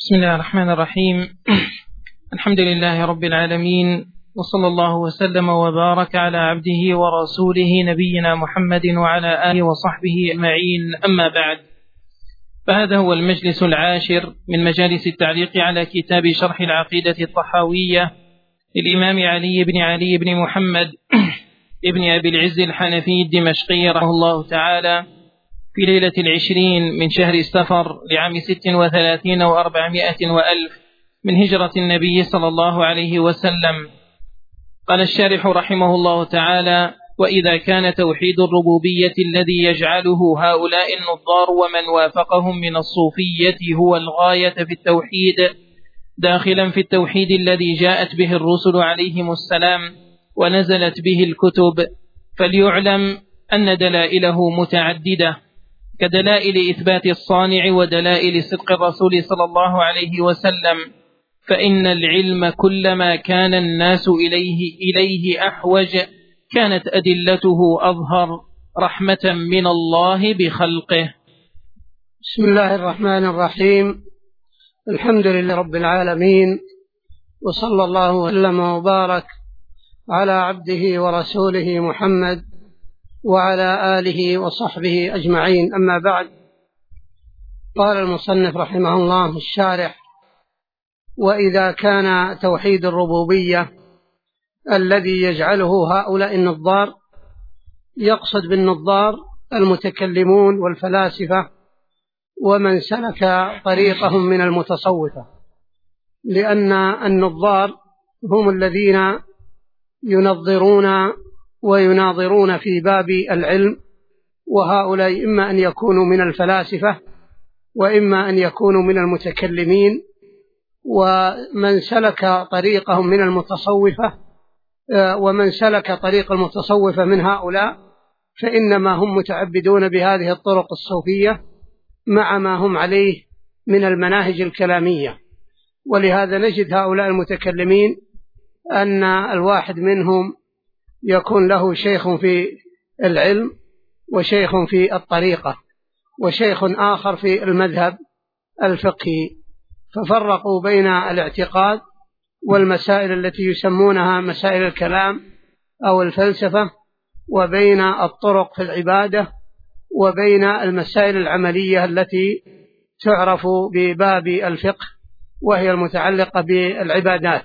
بسم الله الرحمن الرحيم. الحمد لله رب العالمين، وصلى الله وسلم وبارك على عبده ورسوله نبينا محمد وعلى آله وصحبه أجمعين، أما بعد، فهذا هو المجلس العاشر من مجالس التعليق على كتاب شرح العقيدة الطحاوية للإمام علي بن محمد ابن أبي العز الحنفي الدمشقي رحمه الله تعالى، في ليلة 20 من شهر سفر لعام 36 و400 وألف من هجرة النبي صلى الله عليه وسلم. قال الشارح رحمه الله تعالى: وإذا كان توحيد الربوبية الذي يجعله هؤلاء النظار ومن وافقهم من الصوفية هو الغاية في التوحيد، داخلا في التوحيد الذي جاءت به الرسل عليهم السلام ونزلت به الكتب، فليعلم أن دلائله متعددة، كدلائل إثبات الصانع ودلائل صدق الرسول صلى الله عليه وسلم، فإن العلم كلما كان الناس إليه أحوج كانت أدلته أظهر رحمة من الله بخلقه. بسم الله الرحمن الرحيم. الحمد لله رب العالمين، وصلى الله وسلم وبارك على عبده ورسوله محمد وعلى آله وصحبه أجمعين، أما بعد. قال المصنف رحمه الله الشارح: وإذا كان توحيد الربوبية الذي يجعله هؤلاء النظار، يقصد بالنظار المتكلمون والفلاسفة ومن سلك طريقهم من المتصوفة، لأن النظار هم الذين ينظرون ويناظرون في باب العلم، وهؤلاء إما أن يكونوا من الفلاسفة وإما أن يكونوا من المتكلمين. ومن سلك طريقهم من المتصوفة ومن سلك طريق المتصوفة من هؤلاء فإنما هم متعبدون بهذه الطرق الصوفية مع ما هم عليه من المناهج الكلامية. ولهذا نجد هؤلاء المتكلمين أن الواحد منهم يكون له شيخ في العلم وشيخ في الطريقة وشيخ آخر في المذهب الفقهي، ففرقوا بين الاعتقاد والمسائل التي يسمونها مسائل الكلام أو الفلسفة، وبين الطرق في العبادة، وبين المسائل العملية التي تعرف بباب الفقه وهي المتعلقة بالعبادات.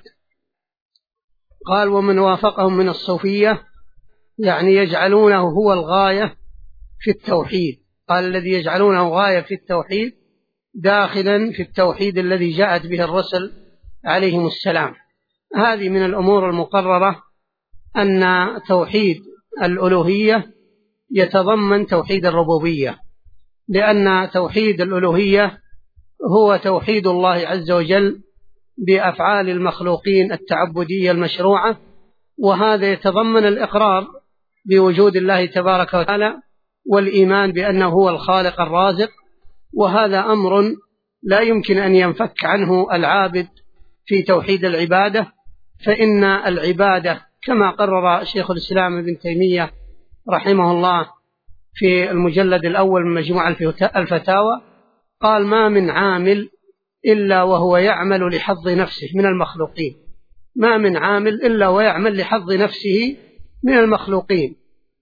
قال: ومن وافقهم من الصوفية، يعني يجعلونه هو الغاية في التوحيد. قال: الذي يجعلونه غاية في التوحيد داخلا في التوحيد الذي جاءت به الرسل عليهم السلام. هذه من الأمور المقررة أن توحيد الألوهية يتضمن توحيد الربوبية، لأن توحيد الألوهية هو توحيد الله عز وجل بأفعال المخلوقين التعبدية المشروعة، وهذا يتضمن الإقرار بوجود الله تبارك وتعالى والإيمان بأنه هو الخالق الرازق، وهذا أمر لا يمكن أن ينفك عنه العابد في توحيد العبادة، فإن العبادة كما قرر شيخ الإسلام ابن تيمية رحمه الله في المجلد الأول من مجموع الفتاوى، قال: ما من عامل إلا وهو يعمل لحظ نفسه من المخلوقين، ما من عامل إلا ويعمل لحظ نفسه من المخلوقين،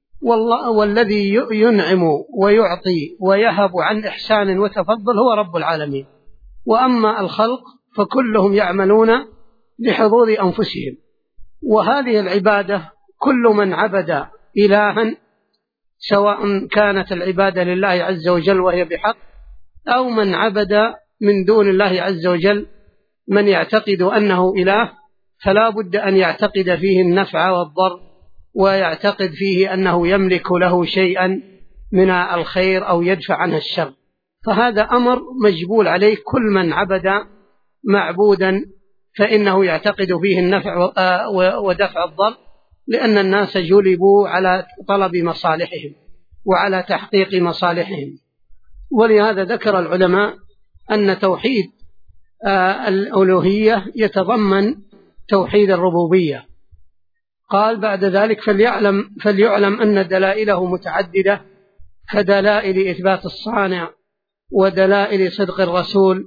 والذي ينعم ويعطي ويهب عن إحسان وتفضل هو رب العالمين، وأما الخلق فكلهم يعملون لحظوظ أنفسهم. وهذه العبادة كل من عبد إلها، سواء كانت العبادة لله عز وجل وهي بحق، أو من عبد من دون الله عز وجل من يعتقد أنه إله، فلا بد أن يعتقد فيه النفع والضر، ويعتقد فيه أنه يملك له شيئا من الخير أو يدفع عنه الشر. فهذا أمر مجبول عليه كل من عبد معبودا، فإنه يعتقد فيه النفع ودفع الضر، لأن الناس جلبوا على طلب مصالحهم وعلى تحقيق مصالحهم. ولهذا ذكر العلماء أن توحيد الألوهية يتضمن توحيد الربوبية. قال بعد ذلك: فليعلم أن دلائله متعددة، كدلائل إثبات الصانع ودلائل صدق الرسول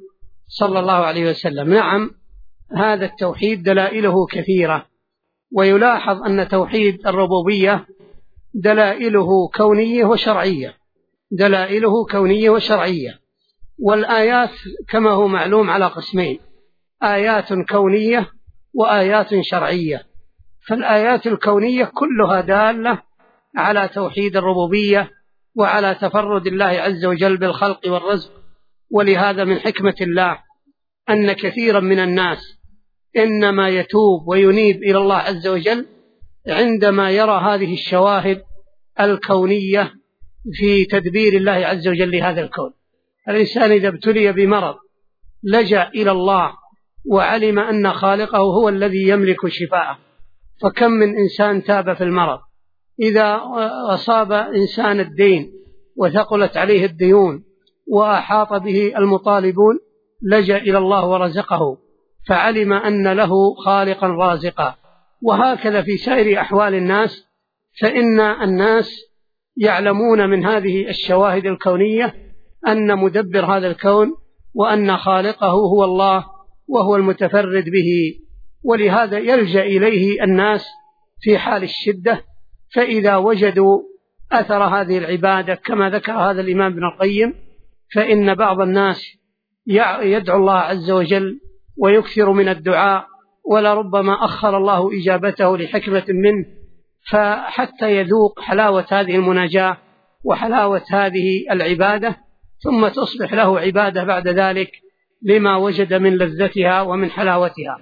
صلى الله عليه وسلم. نعم، هذا التوحيد دلائله كثيرة، ويلاحظ أن توحيد الربوبية دلائله كونية وشرعية، دلائله كونية وشرعية. والآيات كما هو معلوم على قسمين: آيات كونية وآيات شرعية. فالآيات الكونية كلها دالة على توحيد الربوبية وعلى تفرد الله عز وجل بالخلق والرزق. ولهذا من حكمة الله أن كثيرا من الناس إنما يتوب وينيب إلى الله عز وجل عندما يرى هذه الشواهد الكونية في تدبير الله عز وجل لهذا الكون. الإنسان إذا ابتلي بمرض لجأ إلى الله وعلم أن خالقه هو الذي يملك شفاءه. فكم من إنسان تاب في المرض، إذا أصاب إنسان الدين وثقلت عليه الديون وأحاط به المطالبون لجأ إلى الله ورزقه، فعلم أن له خالقا رازقا. وهكذا في سائر أحوال الناس، فإن الناس يعلمون من هذه الشواهد الكونية أن مدبر هذا الكون وأن خالقه هو الله وهو المتفرد به. ولهذا يلجأ إليه الناس في حال الشدة، فإذا وجدوا أثر هذه العبادة كما ذكر هذا الإمام ابن القيم، فإن بعض الناس يدعو الله عز وجل ويكثر من الدعاء، ولربما أخر الله إجابته لحكمة منه، فحتى يذوق حلاوة هذه المناجاة وحلاوة هذه العبادة، ثم تصبح له عبادة بعد ذلك لما وجد من لذتها ومن حلاوتها.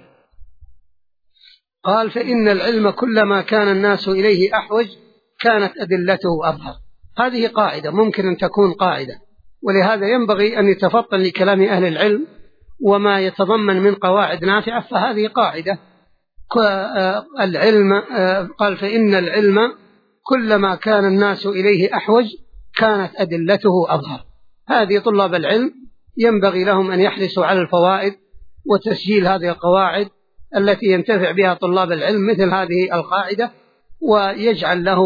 قال: فإن العلم كلما كان الناس إليه أحوج كانت أدلته أظهر. هذه قاعدة ممكن أن تكون قاعدة، ولهذا ينبغي أن يتفطن لكلام أهل العلم وما يتضمن من قواعد نافعة. فهذه قاعدة العلم. قال: فإن العلم كلما كان الناس إليه أحوج كانت أدلته أظهر. هذه طلاب العلم ينبغي لهم أن يحرصوا على الفوائد وتسجيل هذه القواعد التي ينتفع بها طلاب العلم، مثل هذه القاعدة، ويجعل له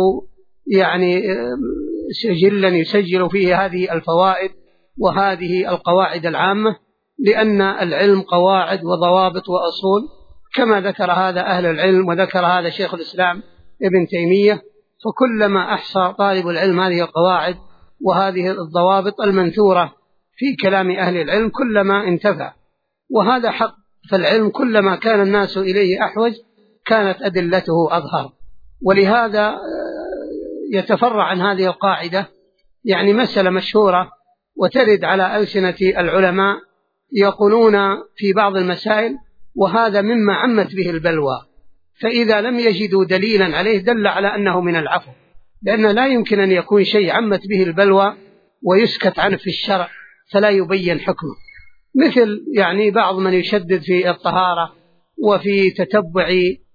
سجلا يسجل فيه هذه الفوائد وهذه القواعد العامة، لأن العلم قواعد وضوابط وأصول كما ذكر هذا أهل العلم وذكر هذا شيخ الإسلام ابن تيمية. فكلما أحصى طالب العلم هذه القواعد وهذه الضوابط المنثورة في كلام أهل العلم كلما انتفع، وهذا حق. فالعلم كلما كان الناس إليه أحوج كانت أدلته أظهر. ولهذا يتفرع عن هذه القاعدة مسألة مشهورة وترد على ألسنة العلماء، يقولون في بعض المسائل: وهذا مما عمت به البلوى. فإذا لم يجدوا دليلا عليه دل على أنه من العفو، لأن لا يمكن أن يكون شيء عمت به البلوى ويسكت عنه في الشرع فلا يبين حكمه، مثل بعض من يشدد في الطهارة وفي تتبع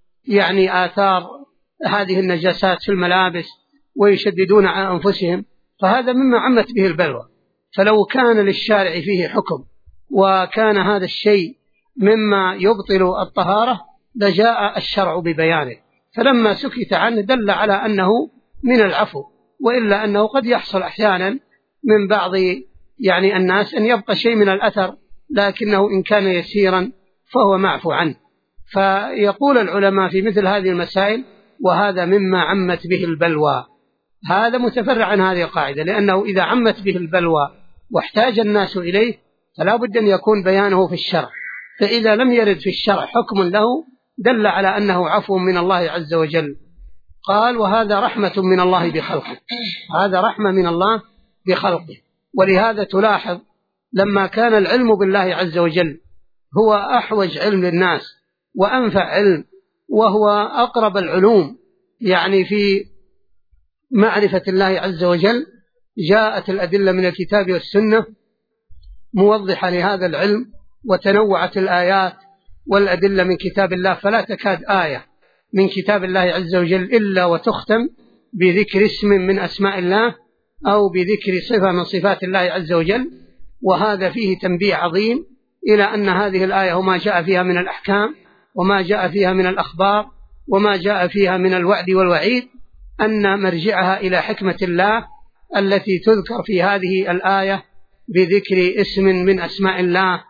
آثار هذه النجاسات في الملابس ويشددون على أنفسهم، فهذا مما عمت به البلوى. فلو كان للشارع فيه حكم وكان هذا الشيء مما يبطل الطهارة لجاء الشرع ببيانه، فلما سكت عنه دل على أنه من العفو، وإلا أنه قد يحصل أحيانا من بعض الناس أن يبقى شيء من الأثر، لكنه إن كان يسيرا فهو معفو عنه. فيقول العلماء في مثل هذه المسائل: وهذا مما عمت به البلوى. هذا متفرع عن هذه القاعدة، لأنه إذا عمت به البلوى واحتاج الناس إليه فلا بد أن يكون بيانه في الشرع، فإذا لم يرد في الشرع حكم له دل على أنه عفو من الله عز وجل. قال: وهذا رحمة من الله بخلقه. هذا رحمة من الله بخلقه. ولهذا تلاحظ لما كان العلم بالله عز وجل هو أحوج علم للناس وأنفع علم وهو أقرب العلوم في معرفة الله عز وجل، جاءت الأدلة من الكتاب والسنة موضحة لهذا العلم، وتنوعت الآيات والأدلة من كتاب الله، فلا تكاد آية من كتاب الله عز وجل إلا وتختم بذكر اسم من أسماء الله أو بذكر صفة من صفات الله عز وجل. وهذا فيه تنبيه عظيم إلى أن هذه الآية وما جاء فيها من الأحكام وما جاء فيها من الأخبار وما جاء فيها من الوعد والوعيد أن مرجعها إلى حكمة الله التي تذكر في هذه الآية بذكر اسم من أسماء الله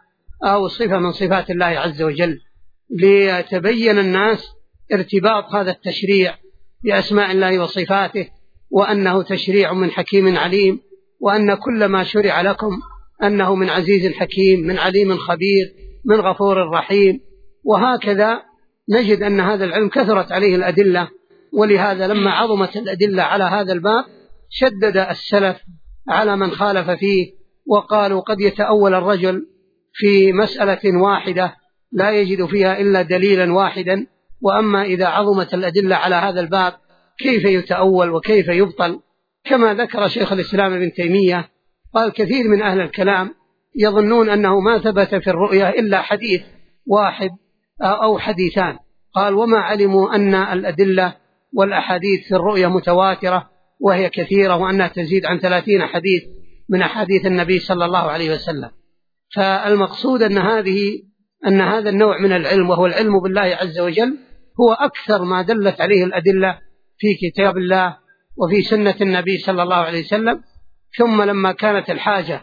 أو صفة من صفات الله عز وجل، ليتبين الناس ارتباط هذا التشريع بأسماء الله وصفاته، وأنه تشريع من حكيم عليم، وأن كل ما شرع لكم أنه من عزيز حكيم، من عليم خبير، من غفور رحيم. وهكذا نجد أن هذا العلم كثرت عليه الأدلة، ولهذا لما عظمت الأدلة على هذا الباب شدد السلف على من خالف فيه، وقالوا قد يتأول الرجل في مسألة واحدة لا يجد فيها إلا دليلا واحدا، وأما إذا عظمت الأدلة على هذا الباب كيف يتأول وكيف يبطل؟ كما ذكر شيخ الإسلام ابن تيمية قال كثير من أهل الكلام يظنون أنه ما ثبت في الرؤيا إلا حديث واحد أو حديثان، قال وما علموا أن الأدلة والأحاديث في الرؤيا متواترة وهي كثيرة، وأنها تزيد عن 30 حديث من أحاديث النبي صلى الله عليه وسلم. فالمقصود أن هذا النوع من العلم، وهو العلم بالله عز وجل، هو أكثر ما دلت عليه الأدلة في كتاب الله وفي سنة النبي صلى الله عليه وسلم. ثم لما كانت الحاجة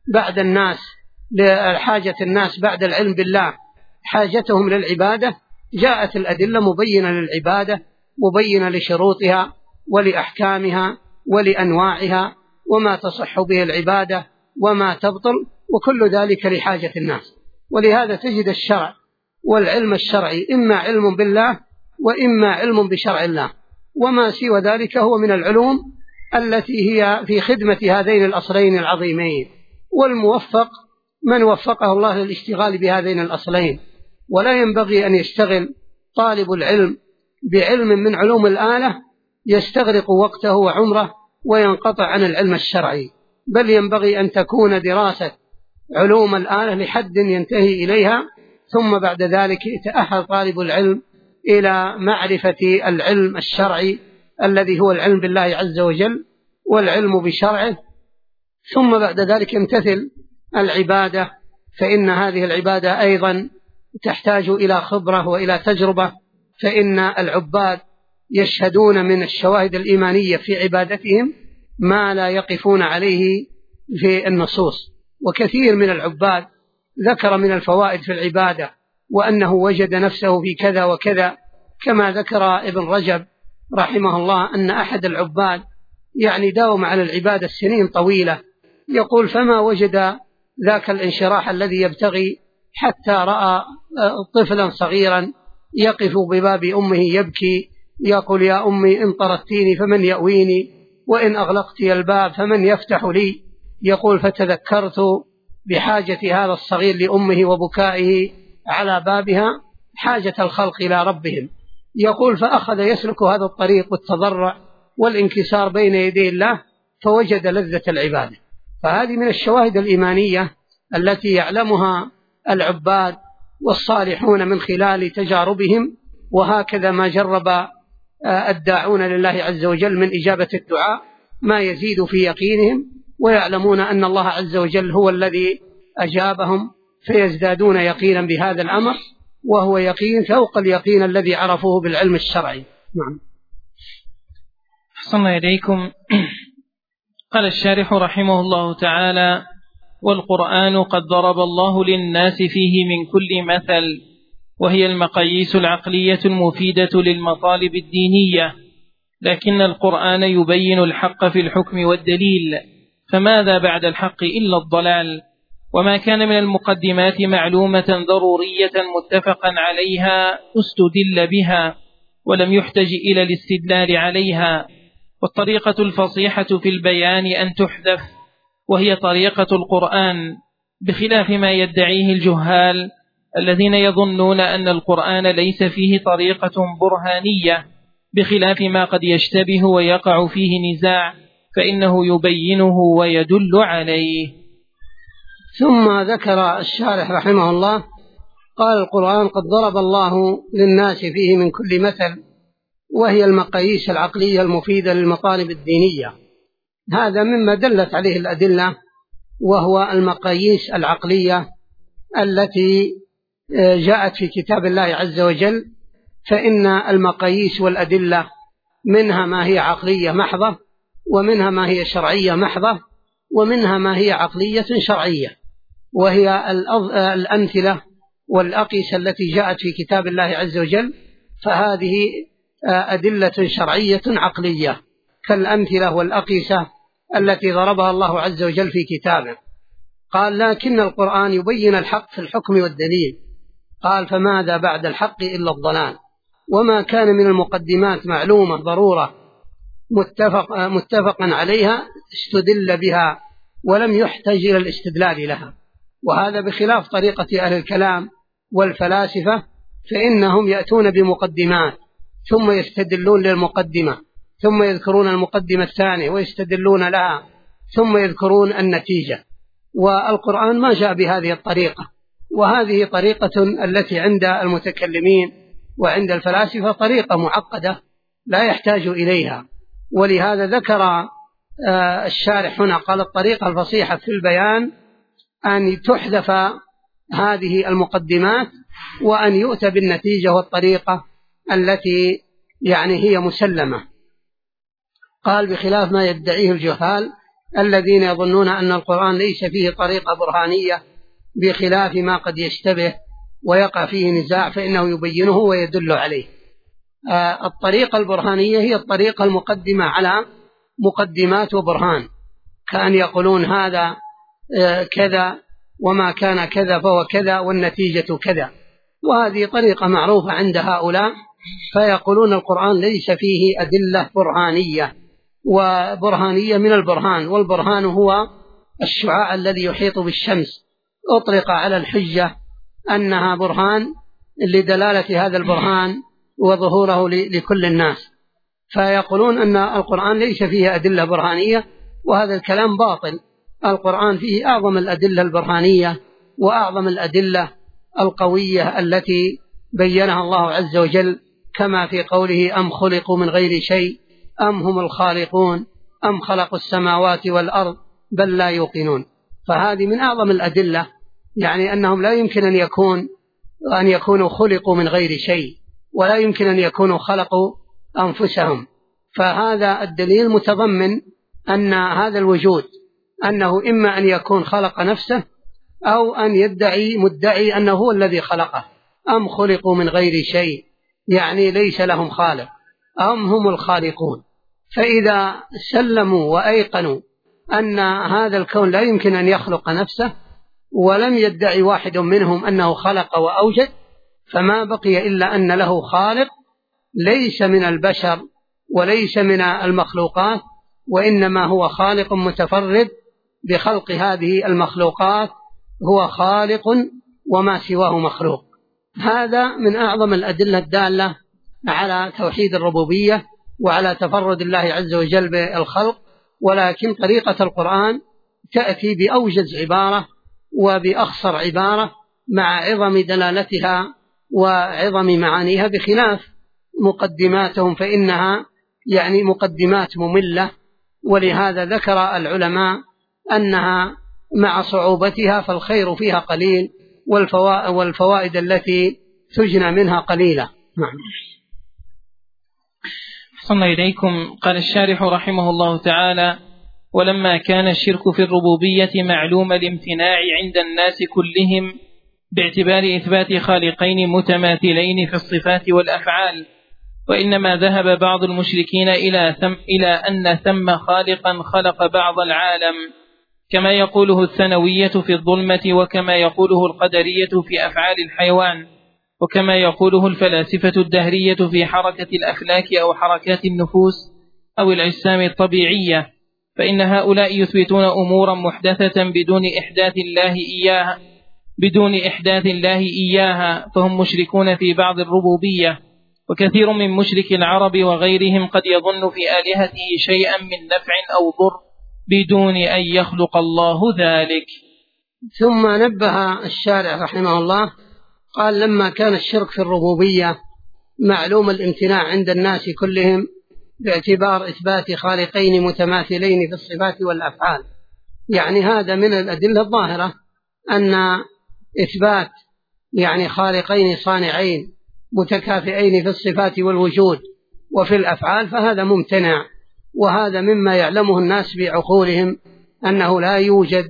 الناس بعد العلم بالله حاجتهم للعبادة، جاءت الأدلة مبينة للعبادة، مبينة لشروطها ولأحكامها ولأنواعها وما تصح به العبادة وما تبطل، وكل ذلك لحاجة الناس. ولهذا تجد الشرع والعلم الشرعي إما علم بالله وإما علم بشرع الله، وما سوى ذلك هو من العلوم التي هي في خدمة هذين الأصلين العظيمين. والموفق من وفقه الله للاشتغال بهذين الأصلين، ولا ينبغي أن يشتغل طالب العلم بعلم من علوم الآلة يستغرق وقته وعمره وينقطع عن العلم الشرعي، بل ينبغي أن تكون دراسة علوم الآلة لحد ينتهي إليها، ثم بعد ذلك يتأهل طالب العلم إلى معرفة العلم الشرعي الذي هو العلم بالله عز وجل والعلم بشرعه، ثم بعد ذلك يمتثل العبادة، فإن هذه العبادة أيضا تحتاج إلى خبرة وإلى تجربة، فإن العباد يشهدون من الشواهد الإيمانية في عبادتهم ما لا يقفون عليه في النصوص. وكثير من العباد ذكر من الفوائد في العبادة وأنه وجد نفسه في كذا وكذا، كما ذكر ابن رجب رحمه الله أن أحد العباد داوم على العبادة سنين طويلة، يقول فما وجد ذاك الانشراح الذي يبتغي حتى رأى طفلا صغيرا يقف بباب أمه يبكي يقول يا أمي إن طردتيني فمن يأويني، وإن أغلقت الباب فمن يفتح لي. يقول فتذكرت بحاجة هذا الصغير لأمه وبكائه على بابها حاجة الخلق إلى ربهم. يقول فأخذ يسلك هذا الطريق والتضرع والانكسار بين يدي الله، فوجد لذة العبادة. فهذه من الشواهد الإيمانية التي يعلمها العباد والصالحون من خلال تجاربهم، وهكذا ما جرب الداعون لله عز وجل من إجابة الدعاء ما يزيد في يقينهم، ويعلمون أن الله عز وجل هو الذي أجابهم، فيزدادون يقينا بهذا الأمر، وهو يقين فوق اليقين الذي عرفوه بالعلم الشرعي. نعم. أحسن إليكم. قال الشارح رحمه الله تعالى: والقرآن قد ضرب الله للناس فيه من كل مثل، وهي المقاييس العقلية المفيدة للمطالب الدينية، لكن القرآن يبين الحق في الحكم والدليل، فماذا بعد الحق إلا الضلال؟ وما كان من المقدمات معلومة ضرورية متفقا عليها استدل بها ولم يحتج إلى الاستدلال عليها. والطريقة الفصيحة في البيان أن تحذف، وهي طريقة القرآن، بخلاف ما يدعيه الجهال الذين يظنون أن القرآن ليس فيه طريقة برهانية، بخلاف ما قد يشتبه ويقع فيه نزاع، فإنه يبينه ويدل عليه. ثم ذكر الشارح رحمه الله قال: القرآن قد ضرب الله للناس فيه من كل مثل، وهي المقاييس العقلية المفيدة للمطالب الدينية. هذا مما دلت عليه الأدلة، وهو المقاييس العقلية التي جاءت في كتاب الله عز وجل. فإن المقاييس والأدلة منها ما هي عقلية محضة، ومنها ما هي شرعية محضة، ومنها ما هي عقلية شرعية. وهي الأمثلة والأقيسة التي جاءت في كتاب الله عز وجل، فهذه أدلة شرعية عقلية كالأمثلة والأقيسة التي ضربها الله عز وجل في كتابه. قال: لكن القرآن يبين الحق في الحكم والدليل. قال: فماذا بعد الحق إلا الضلال، وما كان من المقدمات معلومة ضرورة متفقا عليها استدل بها ولم يحتج إلى الاستدلال لها. وهذا بخلاف طريقة أهل الكلام والفلاسفة، فإنهم يأتون بمقدمات ثم يستدلون للمقدمة، ثم يذكرون المقدمة الثانية ويستدلون لها، ثم يذكرون النتيجة. والقرآن ما جاء بهذه الطريقة، وهذه طريقة التي عند المتكلمين وعند الفلاسفة طريقة معقدة لا يحتاج إليها. ولهذا ذكر الشارح هنا قال: الطريقة الفصيحة في البيان أن تحذف هذه المقدمات وأن يؤتى بالنتيجة والطريقة التي هي مسلمة. قال: بخلاف ما يدعيه الجهال الذين يظنون أن القرآن ليس فيه طريقة برهانية، بخلاف ما قد يشتبه ويقع فيه نزاع فإنه يبينه ويدل عليه. الطريقة البرهانية هي الطريقة المقدمة على مقدمات وبرهان، كأن يقولون هذا كذا وما كان كذا فهو كذا والنتيجة كذا، وهذه طريقة معروفة عند هؤلاء، فيقولون القرآن ليس فيه أدلة برهانية، وبرهانية من البرهان، والبرهان هو الشعاع الذي يحيط بالشمس، أطلق على الحجة أنها برهان لدلالة هذا البرهان وظهوره لكل الناس، فيقولون أن القرآن ليس فيه أدلة برهانية، وهذا الكلام باطل. القرآن فيه أعظم الأدلة البرهانية وأعظم الأدلة القوية التي بينها الله عز وجل، كما في قوله: أم خلقوا من غير شيء أم هم الخالقون أم خلقوا السماوات والأرض بل لا يوقنون. فهذه من أعظم الأدلة، أنهم لا يمكن أن يكونوا خلقوا من غير شيء، ولا يمكن أن يكونوا خلقوا أنفسهم. فهذا الدليل متضمن أن هذا الوجود أنه إما أن يكون خلق نفسه أو أن يدعي مدعي أنه هو الذي خلقه. أم خلقوا من غير شيء ليس لهم خالق، أم هم الخالقون. فإذا سلموا وأيقنوا أن هذا الكون لا يمكن أن يخلق نفسه، ولم يدعي واحد منهم أنه خلق وأوجد، فما بقي إلا أن له خالق ليس من البشر وليس من المخلوقات، وإنما هو خالق متفرد بخلق هذه المخلوقات، هو خالق وما سواه مخلوق. هذا من أعظم الأدلة الدالة على توحيد الربوبية وعلى تفرد الله عز وجل بالخلق. ولكن طريقة القرآن تأتي بأوجز عبارة وبأخصر عبارة مع عظم دلالتها وعظم معانيها، بخلاف مقدماتهم فإنها مقدمات مملة. ولهذا ذكر العلماء أنها مع صعوبتها فالخير فيها قليل، والفوائد التي تجنى منها قليلة. نعم. أحسن إليكم. قال الشارح رحمه الله تعالى: ولما كان الشرك في الربوبية معلوم الامتناع عند الناس كلهم باعتبار إثبات خالقين متماثلين في الصفات والأفعال، وإنما ذهب بعض المشركين إلى أن ثم خالقا خلق بعض العالم، كما يقوله الثانوية في الظلمة، وكما يقوله القدرية في أفعال الحيوان، وكما يقوله الفلاسفة الدهرية في حركة الأفلاك أو حركات النفوس أو الأجسام الطبيعية. فإن هؤلاء يثبتون أمورا محدثة بدون إحداث الله إياها، فهم مشركون في بعض الربوبية. وكثير من مشرك العرب وغيرهم قد يظن في آلهته شيئا من نفع أو ضر بدون أن يخلق الله ذلك. ثم نبه الشارع رحمه الله قال: لما كان الشرك في الربوبية معلوم الامتناع عند الناس كلهم باعتبار إثبات خالقين متماثلين في الصفات والأفعال، هذا من الأدلة الظاهرة أن إثبات خالقين صانعين متكافئين في الصفات والوجود وفي الأفعال، فهذا ممتنع، وهذا مما يعلمه الناس بعقولهم أنه لا يوجد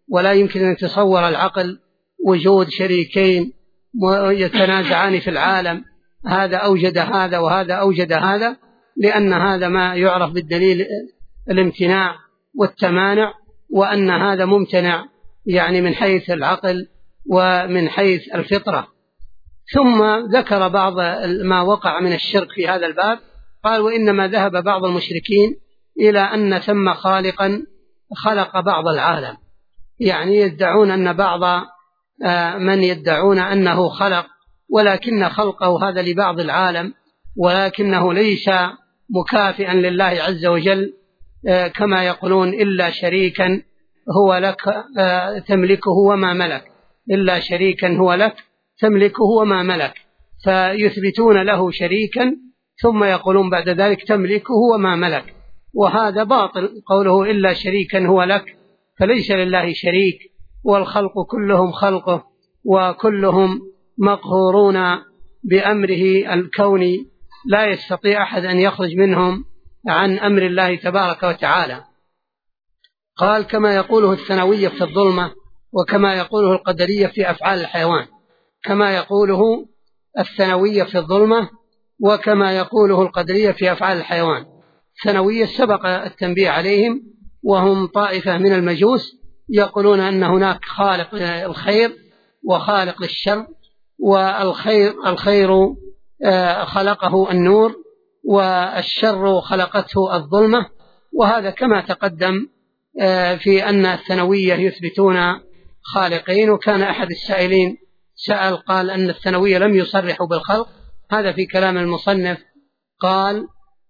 ولا يمكن أن يتصور العقل وجود شريكين يتنازعان في العالم، هذا أوجد هذا وهذا أوجد هذا، لأن هذا ما يعرف بالدليل الامتناع والتمانع، وأن هذا ممتنع يعني من حيث العقل ومن حيث الفطرة. ثم ذكر بعض ما وقع من الشرك في هذا الباب، قال: وإنما ذهب بعض المشركين إلى أن ثم خالقا خلق بعض العالم، يعني يدعون أن بعض من يدعون أنه خلق، ولكن خلقه هذا لبعض العالم، ولكنه ليس مكافئا لله عز وجل، كما يقولون: إلا شريكا هو لك تملكه وما ملك، إلا شريكا هو لك تملكه وما ملك، فيثبتون له شريكا ثم يقولون بعد ذلك تملكه وما ملك، وهذا باطل. قوله إلا شريكا هو لك، فليس لله شريك، والخلق كلهم خلقه، وكلهم مقهورون بأمره الكوني، لا يستطيع أحد أن يخرج منهم عن أمر الله تبارك وتعالى. قال: كما يقوله الثانوية في الظلمة، وكما يقوله القدرية في أفعال الحيوان. كما يقوله الثانوية في الظلمة، وكما يقوله القدرية في أفعال الحيوان. الثانوية سبق التنبيه عليهم، وهم طائفة من المجوس يقولون أن هناك خالق الخير وخالق الشر، والخير خلقه النور، والشر خلقته الظلمة. وهذا كما تقدم في أن الثانوية يثبتون خالقين. وكان أحد السائلين سأل قال أن الثانوية لم يصرحوا بالخلق، هذا في كلام المصنف، قال: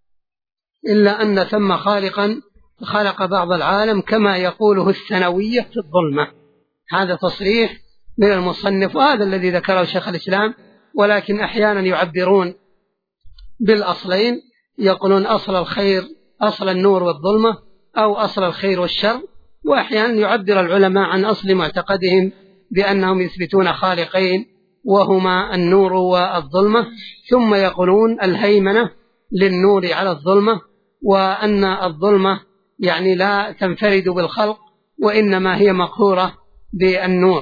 إلا أن ثم خالقا خلق بعض العالم كما يقوله الثانوية في الظلمة. هذا تصريح من المصنف، وهذا الذي ذكره شيخ الإسلام. ولكن أحيانا يعبرون بالأصلين، يقولون أصل الخير أصل النور والظلمة، أو أصل الخير والشر. وأحيانا يعبر العلماء عن أصل معتقدهم بأنهم يثبتون خالقين وهما النور والظلمة، ثم يقولون الهيمنة للنور على الظلمة، وأن الظلمة يعني لا تنفرد بالخلق، وإنما هي مقهورة بالنور.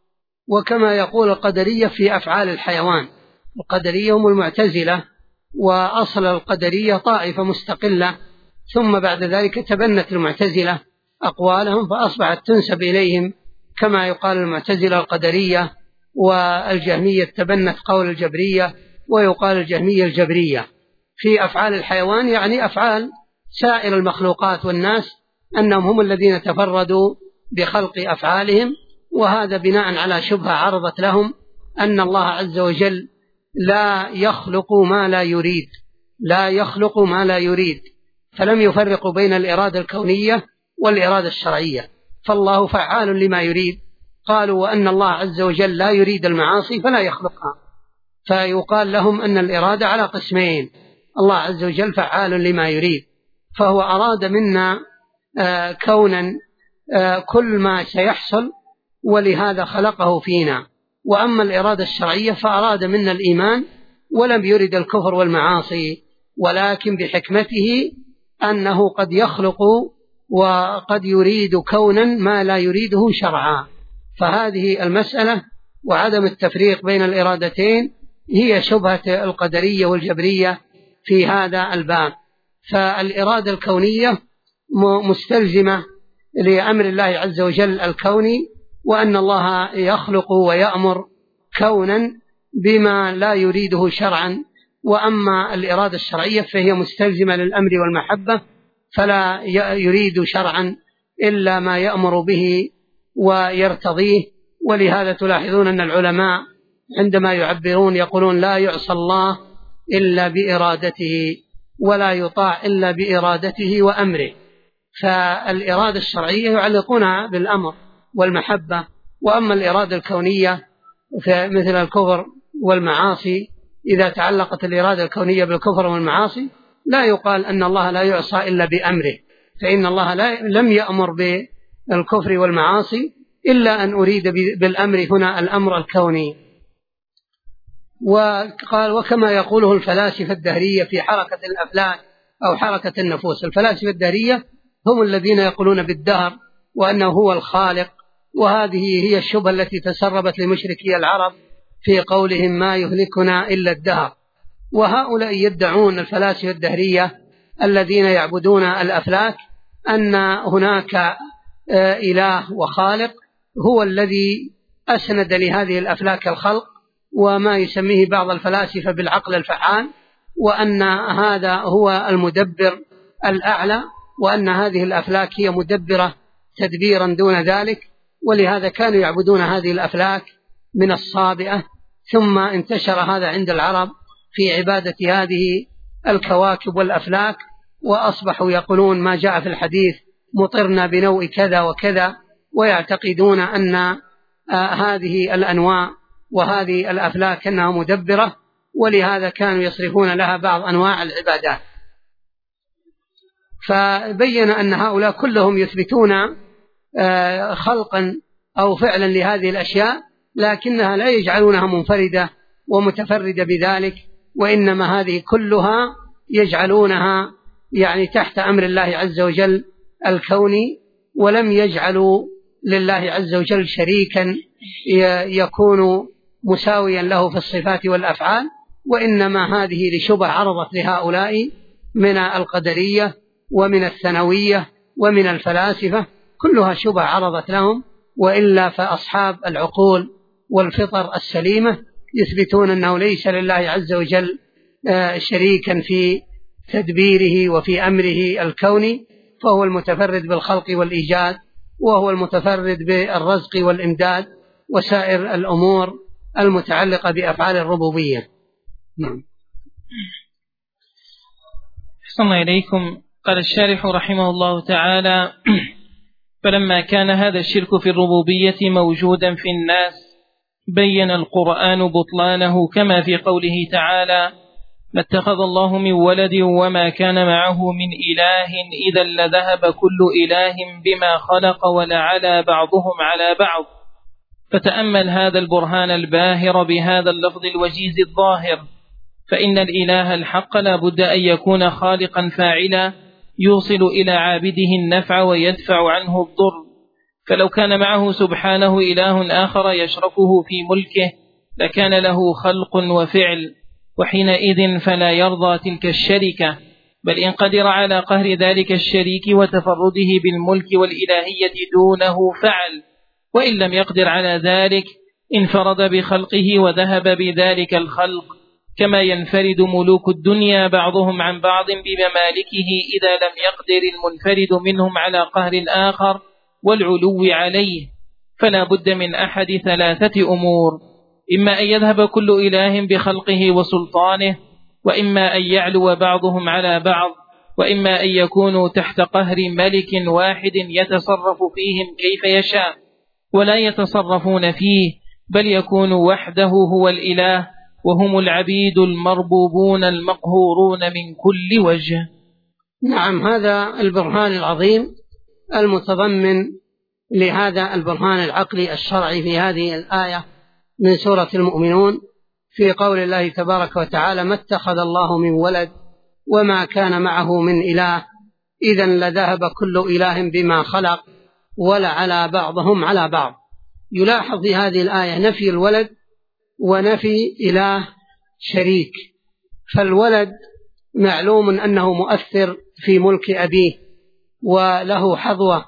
وكما يقول القدرية في أفعال الحيوان. القدرية هم المعتزلة، وأصل القدرية طائفة مستقلة، ثم بعد ذلك تبنت المعتزلة أقوالهم فأصبحت تنسب إليهم، كما يقال المعتزلة القدرية، والجهمية تبنت قول الجبرية، ويقال الجهمية الجبرية. في أفعال الحيوان يعني أفعال سائر المخلوقات والناس، أنهم هم الذين تفردوا بخلق أفعالهم. وهذا بناء على شبهة عرضت لهم أن الله عز وجل لا يخلق ما لا يريد، لا يخلق ما لا يريد، فلم يفرقوا بين الإرادة الكونية والإرادة الشرعية، فالله فعال لما يريد. قالوا: وأن الله عز وجل لا يريد المعاصي فلا يخلقها، فيقال لهم أن الإرادة على قسمين: الله عز وجل فعال لما يريد، فهو أراد منا كونا كل ما سيحصل، ولهذا خلقه فينا. وأما الإرادة الشرعية فأراد منا الإيمان ولم يرد الكفر والمعاصي، ولكن بحكمته أنه قد يخلق وقد يريد كونا ما لا يريده شرعا. فهذه المسألة وعدم التفريق بين الإرادتين هي شبهة القدرية والجبرية في هذا الباب. فالإرادة الكونية مستلزمة لأمر الله عز وجل الكوني، وأن الله يخلق ويأمر كونا بما لا يريده شرعا. وأما الإرادة الشرعية فهي مستلزمة للأمر والمحبة، فلا يريد شرعا إلا ما يأمر به ويرتضيه. ولهذا تلاحظون أن العلماء عندما يعبرون يقولون: لا يعصى الله إلا بإرادته، ولا يطاع إلا بإرادته وأمره. فالإرادة الشرعية يعلقونها بالأمر والمحبة، وأما الإرادة الكونية مثل الكفر والمعاصي، إذا تعلقت الإرادة الكونية بالكفر والمعاصي لا يقال أن الله لا يعصى إلا بأمره، فإن الله لم يأمر بالكفر والمعاصي إلا أن أريد بالأمر هنا الأمر الكوني. وقال: وكما يقوله الفلاسفة الدهرية في حركة الأفلاك أو حركة النفوس. الفلاسفة الدهرية هم الذين يقولون بالدهر، وأنه هو الخالق وهذه هي الشبهة التي تسربت لمشركي العرب في قولهم ما يهلكنا إلا الدهر. وهؤلاء يدعون الفلاسفة الدهرية الذين يعبدون الأفلاك أن هناك إله وخالق هو الذي أسند لهذه الأفلاك الخلق، وما يسميه بعض الفلاسفة بالعقل الفعال، وأن هذا هو المدبر الأعلى، وأن هذه الأفلاك هي مدبرة تدبيرا دون ذلك. ولهذا كانوا يعبدون هذه الأفلاك من الصابئة، ثم انتشر هذا عند العرب في عبادة هذه الكواكب والأفلاك، وأصبحوا يقولون ما جاء في الحديث مطرنا بنوء كذا وكذا، ويعتقدون أن هذه الأنواع وهذه الأفلاك أنها مدبرة، ولهذا كانوا يصرفون لها بعض أنواع العبادات. فبين أن هؤلاء كلهم يثبتون خلقا أو فعلا لهذه الأشياء، لكنها لا يجعلونها منفردة ومتفردة بذلك، وإنما هذه كلها يجعلونها يعني تحت أمر الله عز وجل الكوني، ولم يجعلوا لله عز وجل شريكا يكون مساويا له في الصفات والأفعال، وإنما هذه لشبه عرضت لهؤلاء من القدرية ومن الثانوية ومن الفلاسفة، كلها شبه عرضت لهم. وإلا فأصحاب العقول والفطر السليمة يثبتون أنه ليس لله عز وجل شريكا في تدبيره وفي أمره الكوني، فهو المتفرد بالخلق والإيجاد، وهو المتفرد بالرزق والإمداد وسائر الأمور المتعلقة بأفعال الربوبية. نعم. أحسن إليكم. قال الشارح رحمه الله تعالى: فلما كان هذا الشرك في الربوبية موجودا في الناس بين القرآن بطلانه، كما في قوله تعالى: ما اتخذ الله من ولد وما كان معه من إله إذا لذهب كل إله بما خلق ولعلى بعضهم على بعض. فتأمل هذا البرهان الباهر بهذا اللفظ الوجيز الظاهر، فإن الإله الحق لا بد أن يكون خالقا فاعلا يوصل إلى عابده النفع ويدفع عنه الضر، فلو كان معه سبحانه إله آخر يشركه في ملكه لكان له خلق وفعل، وحينئذ فلا يرضى تلك الشركة، بل إن قدر على قهر ذلك الشريك وتفرده بالملك والإلهية دونه فعل، وإن لم يقدر على ذلك انفرد بخلقه وذهب بذلك الخلق، كما ينفرد ملوك الدنيا بعضهم عن بعض بممالكه إذا لم يقدر المنفرد منهم على قهر الآخر والعلو عليه. فلا بد من أحد ثلاثة أمور: إما أن يذهب كل إله بخلقه وسلطانه، وإما أن يعلو بعضهم على بعض، وإما أن يكونوا تحت قهر ملك واحد يتصرف فيهم كيف يشاء ولا يتصرفون فيه، بل يكون وحده هو الإله، وهم العبيد المربوبون المقهورون من كل وجه. نعم، هذا البرهان العظيم المتضمن لهذا البرهان العقلي الشرعي في هذه الآية من سورة المؤمنون، في قول الله تبارك وتعالى: ما اتخذ الله من ولد وما كان معه من إله إذا لذهب كل إله بما خلق ولعلى بعضهم على بعض. يلاحظ في هذه الآية نفي الولد ونفي إله شريك. فالولد معلوم أنه مؤثر في ملك أبيه وله حظوة،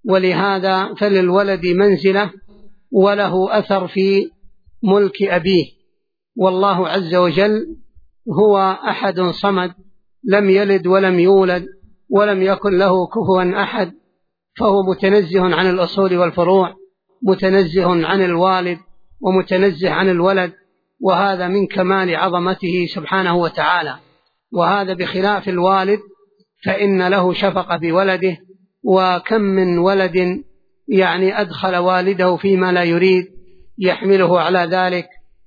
ولهذا فللولد منزلة وله أثر في ملك أبيه. والله عز وجل هو أحد صمد، لم يلد ولم يولد ولم يكن له كفوا أحد، فهو متنزه عن الأصول والفروع، متنزه عن الوالد ومتنزه عن الولد، وهذا من كمال عظمته سبحانه وتعالى. وهذا بخلاف الوالد فإن له شفقة بولده، وكم من ولد يعني أدخل والده فيما لا يريد يحمله على ذلك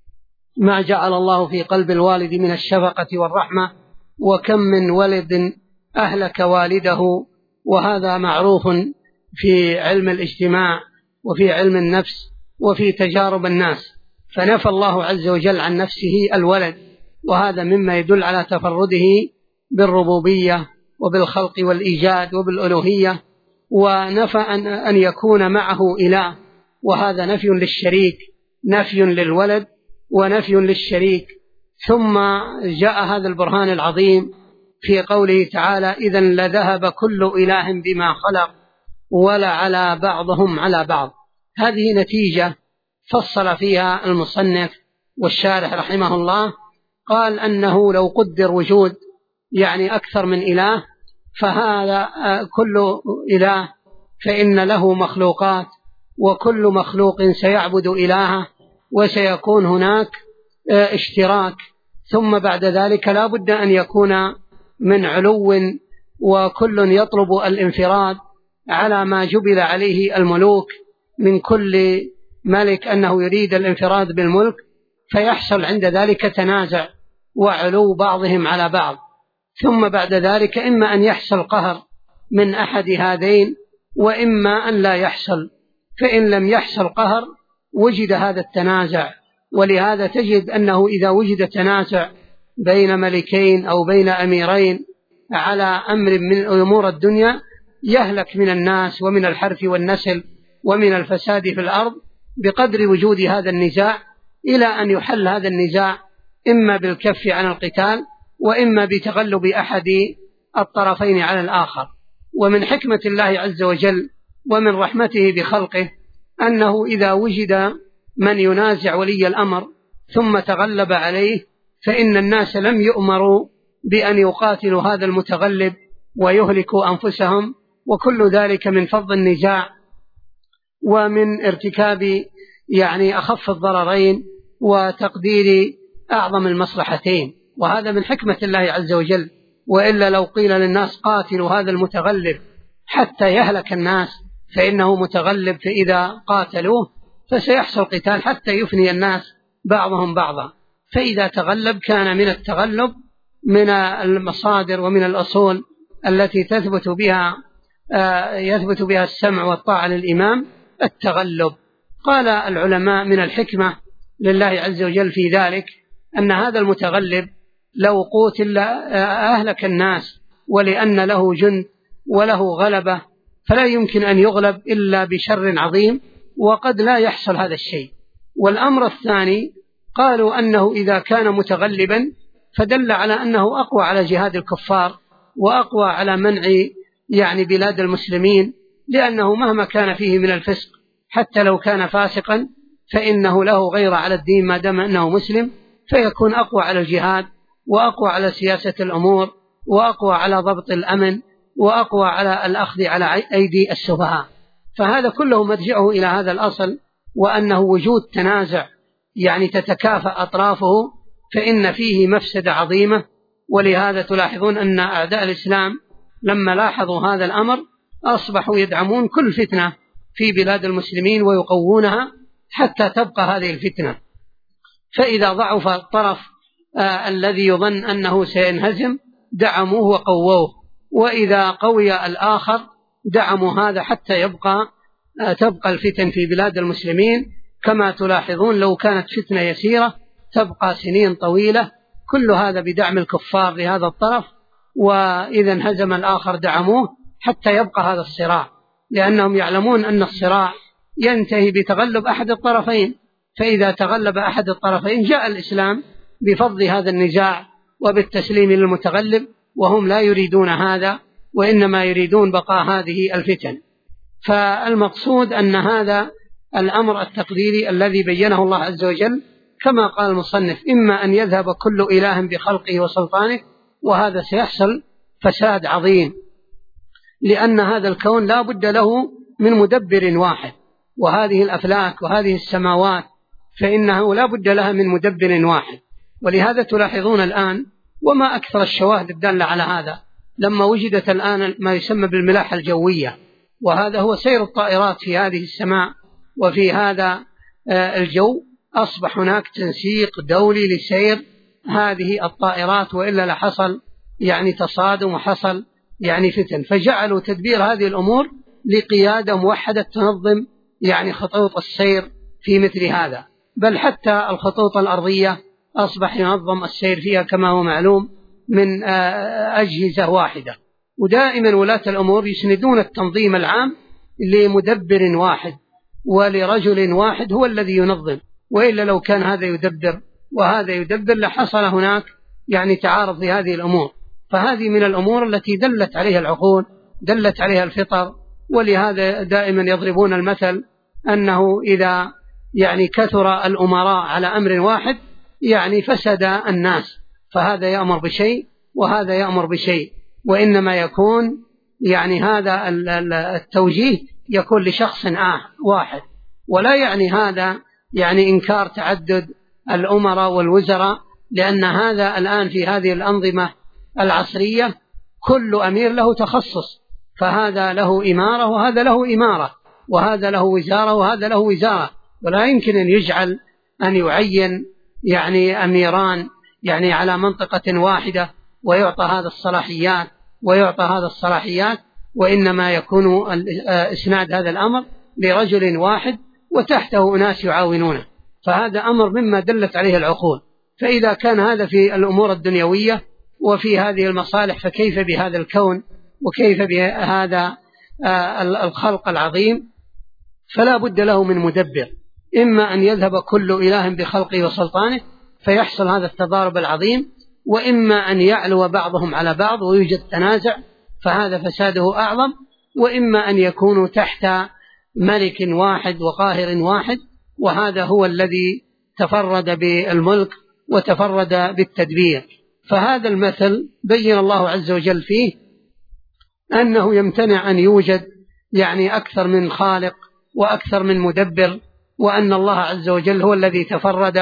ما جعل الله في قلب الوالد من الشفقة والرحمة، وكم من ولد أهلك والده، وهذا معروف في علم الاجتماع وفي علم النفس وفي تجارب الناس. فنفى الله عز وجل عن نفسه الولد، وهذا مما يدل على تفرده بالربوبية وبالخلق والإيجاد وبالألوهية. ونفى أن يكون معه إله، وهذا نفي للشريك، نفي للولد ونفي للشريك. ثم جاء هذا البرهان العظيم في قوله تعالى: إذا لذهب كل إله بما خلق ولعلى بعضهم على بعض. هذه نتيجة فصل فيها المصنف والشارح رحمه الله، قال أنه لو قدر وجود أكثر من إله، فهذا كل إله فإن له مخلوقات، وكل مخلوق سيعبد إلهه، وسيكون هناك اشتراك. ثم بعد ذلك لا بد أن يكون من علو، وكل يطلب الانفراد على ما جبل عليه الملوك، من كل ملك أنه يريد الانفراد بالملك، فيحصل عند ذلك تنازع وعلو بعضهم على بعض. ثم بعد ذلك إما أن يحصل قهر من أحد هذين، وإما أن لا يحصل. فإن لم يحصل قهر وجد هذا التنازع. ولهذا تجد أنه إذا وجد تنازع بين ملكين أو بين أميرين على أمر من أمور الدنيا، يهلك من الناس ومن الحرث والنسل ومن الفساد في الأرض بقدر وجود هذا النزاع، إلى أن يحل هذا النزاع إما بالكف عن القتال، وإما بتغلب أحد الطرفين على الآخر. ومن حكمة الله عز وجل ومن رحمته بخلقه أنه إذا وجد من ينازع ولي الأمر ثم تغلب عليه، فإن الناس لم يؤمروا بأن يقاتلوا هذا المتغلب ويهلكوا أنفسهم، وكل ذلك من فض النزاع ومن ارتكاب أخف الضررين وتقدير أعظم المصلحتين. وهذا من حكمة الله عز وجل. وإلا لو قيل للناس قاتلوا هذا المتغلب حتى يهلك الناس، فإنه متغلب، فإذا قاتلوه فسيحصل قتال حتى يفني الناس بعضهم بعضا. فإذا تغلب كان من التغلب من المصادر ومن الأصول التي يثبت بها السمع والطاعة للإمام التغلب. قال العلماء من الحكمة لله عز وجل في ذلك أن هذا المتغلب لو قوتل أهلك الناس، ولأن له جند وله غلبة، فلا يمكن أن يغلب إلا بشر عظيم، وقد لا يحصل هذا الشيء. والأمر الثاني قالوا أنه إذا كان متغلبا فدل على أنه أقوى على جهاد الكفار، وأقوى على منع بلاد المسلمين، لأنه مهما كان فيه من الفسق حتى لو كان فاسقا فإنه له غير على الدين ما دام أنه مسلم، فيكون أقوى على الجهاد، وأقوى على سياسة الأمور، وأقوى على ضبط الأمن، وأقوى على الأخذ على أيدي السفهاء. فهذا كله مرجعه إلى هذا الأصل، وأنه وجود تنازع تتكافأ أطرافه فإن فيه مفسدة عظيمة. ولهذا تلاحظون أن أعداء الإسلام لما لاحظوا هذا الأمر أصبحوا يدعمون كل فتنة في بلاد المسلمين ويقوونها حتى تبقى هذه الفتنة. فإذا ضعف الطرف الذي يظن أنه سينهزم دعموه وقووه، وإذا قوي الآخر دعموا هذا حتى تبقى الفتن في بلاد المسلمين. كما تلاحظون لو كانت فتنة يسيرة تبقى سنين طويلة، كل هذا بدعم الكفار لهذا الطرف، وإذا انهزم الآخر دعموه حتى يبقى هذا الصراع، لأنهم يعلمون أن الصراع ينتهي بتغلب أحد الطرفين. فإذا تغلب أحد الطرفين جاء الإسلام بفض هذا النزاع وبالتسليم للمتغلب، وهم لا يريدون هذا، وإنما يريدون بقاء هذه الفتن. فالمقصود أن هذا الأمر التقديري الذي بينه الله عز وجل كما قال المصنف: إما أن يذهب كل إله بخلقه وسلطانه، وهذا سيحصل فساد عظيم، لأن هذا الكون لا بد له من مدبر واحد، وهذه الأفلاك وهذه السماوات فإنه لا بد لها من مدبر واحد. ولهذا تلاحظون الآن وما أكثر الشواهد الدالة على هذا، لما وجدت الآن ما يسمى بالملاحة الجوية، وهذا هو سير الطائرات في هذه السماء وفي هذا الجو، أصبح هناك تنسيق دولي لسير هذه الطائرات، وإلا لحصل تصادم وحصل فتن. فجعلوا تدبير هذه الأمور لقيادة موحدة تنظم خطوط السير في مثل هذا، بل حتى الخطوط الأرضية أصبح ينظم السير فيها كما هو معلوم من أجهزة واحدة. ودائما ولاة الأمور يسندون التنظيم العام لمدبر واحد، ولرجل واحد هو الذي ينظم، وإلا لو كان هذا يدبر وهذا يدبر لحصل هناك يعني تعارض في هذه الأمور. فهذه من الأمور التي دلت عليها العقول، دلت عليها الفطر. ولهذا دائما يضربون المثل أنه إذا يعني كثر الأمراء على أمر واحد يعني فسد الناس، فهذا يأمر بشيء وهذا يأمر بشيء، وإنما يكون يعني هذا التوجيه يكون لشخص واحد، ولا يعني هذا يعني إنكار تعدد الأمراء والوزراء، لأن هذا الآن في هذه الأنظمة العصرية كل أمير له تخصص، فهذا له إمارة وهذا له إمارة، وهذا له وزارة وهذا له وزارة، ولا يمكن أن يجعل أن يعين يعني أميران يعني على منطقة واحدة ويعطى هذا الصلاحيات ويعطى هذا الصلاحيات، وإنما يكون إسناد هذا الأمر لرجل واحد وتحته أناس يعاونونه، فهذا أمر مما دلت عليه العقول. فإذا كان هذا في الأمور الدنيوية وفي هذه المصالح، فكيف بهذا الكون وكيف بهذا الخلق العظيم؟ فلا بد له من مدبر، إما أن يذهب كل إله بخلقه وسلطانه فيحصل هذا التضارب العظيم، وإما أن يعلو بعضهم على بعض ويوجد تنازع فهذا فساده أعظم، وإما أن يكونوا تحت ملك واحد وقاهر واحد، وهذا هو الذي تفرد بالملك وتفرد بالتدبير. فهذا المثل بين الله عز وجل فيه أنه يمتنع أن يوجد يعني أكثر من خالق وأكثر من مدبر، وأن الله عز وجل هو الذي تفرد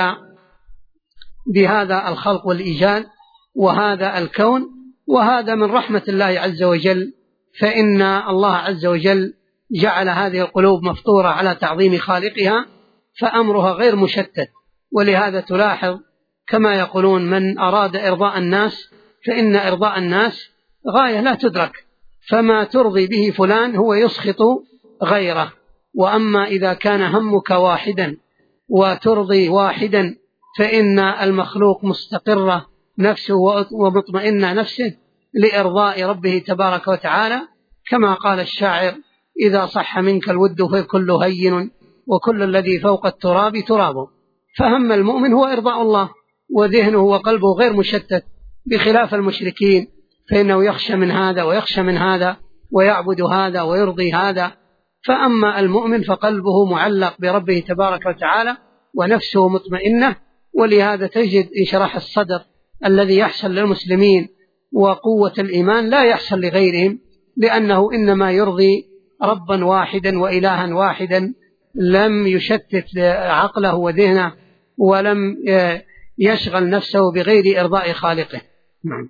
بهذا الخلق والإيجاد وهذا الكون، وهذا من رحمة الله عز وجل، فإن الله عز وجل جعل هذه القلوب مفطورة على تعظيم خالقها فأمرها غير مشتت. ولهذا تلاحظ كما يقولون من أراد إرضاء الناس فإن إرضاء الناس غاية لا تدرك، فما ترضي به فلان هو يسخط غيره. وأما إذا كان همك واحدا وترضي واحدا فإن المخلوق مستقرة نفسه ومطمئنة نفسه لإرضاء ربه تبارك وتعالى، كما قال الشاعر: إذا صح منك الود فكل هين وكل الذي فوق التراب تراب. فهم المؤمن هو إرضاء الله، وذهنه وقلبه غير مشتت، بخلاف المشركين فإنه يخشى من هذا ويخشى من هذا ويعبد هذا ويرضي هذا. فأما المؤمن فقلبه معلق بربه تبارك وتعالى ونفسه مطمئنة. ولهذا تجد انشراح الصدر الذي يحصل للمسلمين وقوة الإيمان لا يحصل لغيرهم، لأنه إنما يرضي ربا واحدا وإلها واحدا لم يشتت عقله وذهنه ولم يشغل نفسه بغير إرضاء خالقه. نعم.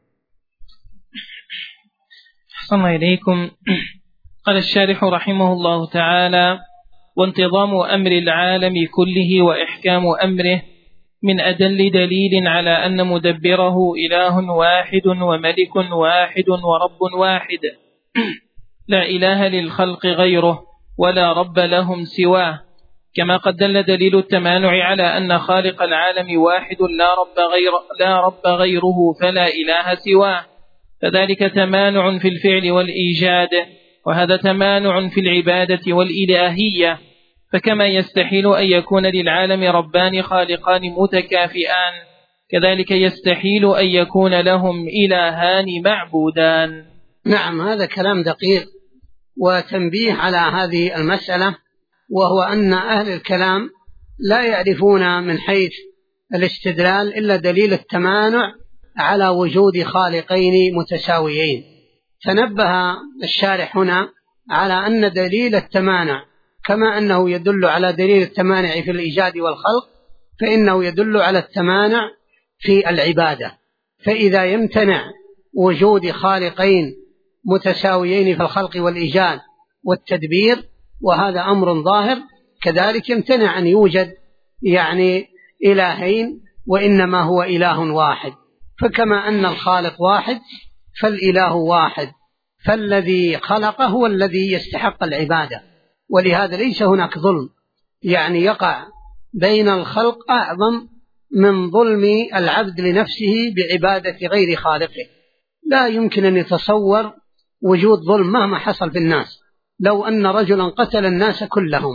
أحسن إليكم. قال الشارح رحمه الله تعالى: وانتظام أمر العالم كله وإحكام أمره من أدل دليل على أن مدبره إله واحد وملك واحد ورب واحد لا إله للخلق غيره ولا رب لهم سواه، كما قد دل دليل التمانع على أن خالق العالم واحد لا رب غيره فلا إله سواه، فذلك تمانع في الفعل والإيجاد، وهذا تمانع في العبادة والإلهية. فكما يستحيل أن يكون للعالم ربان خالقان متكافئان، كذلك يستحيل أن يكون لهم إلهان معبودان. نعم، هذا كلام دقيق وتنبيه على هذه المسألة، وهو أن أهل الكلام لا يعرفون من حيث الاستدلال إلا دليل التمانع على وجود خالقين متساويين. فنبه الشارح هنا على أن دليل التمانع كما أنه يدل على دليل التمانع في الإيجاد والخلق، فإنه يدل على التمانع في العبادة. فإذا يمتنع وجود خالقين متساويين في الخلق والإيجاد والتدبير، وهذا أمر ظاهر، كذلك يمتنع أن يوجد يعني إلهين، وإنما هو إله واحد. فكما أن الخالق واحد فالإله واحد، فالذي خلقه هو الذي يستحق العبادة. ولهذا ليس هناك ظلم يعني يقع بين الخلق أعظم من ظلم العبد لنفسه بعبادة غير خالقه. لا يمكن أن يتصور وجود ظلم مهما حصل في الناس. لو أن رجلا قتل الناس كلهم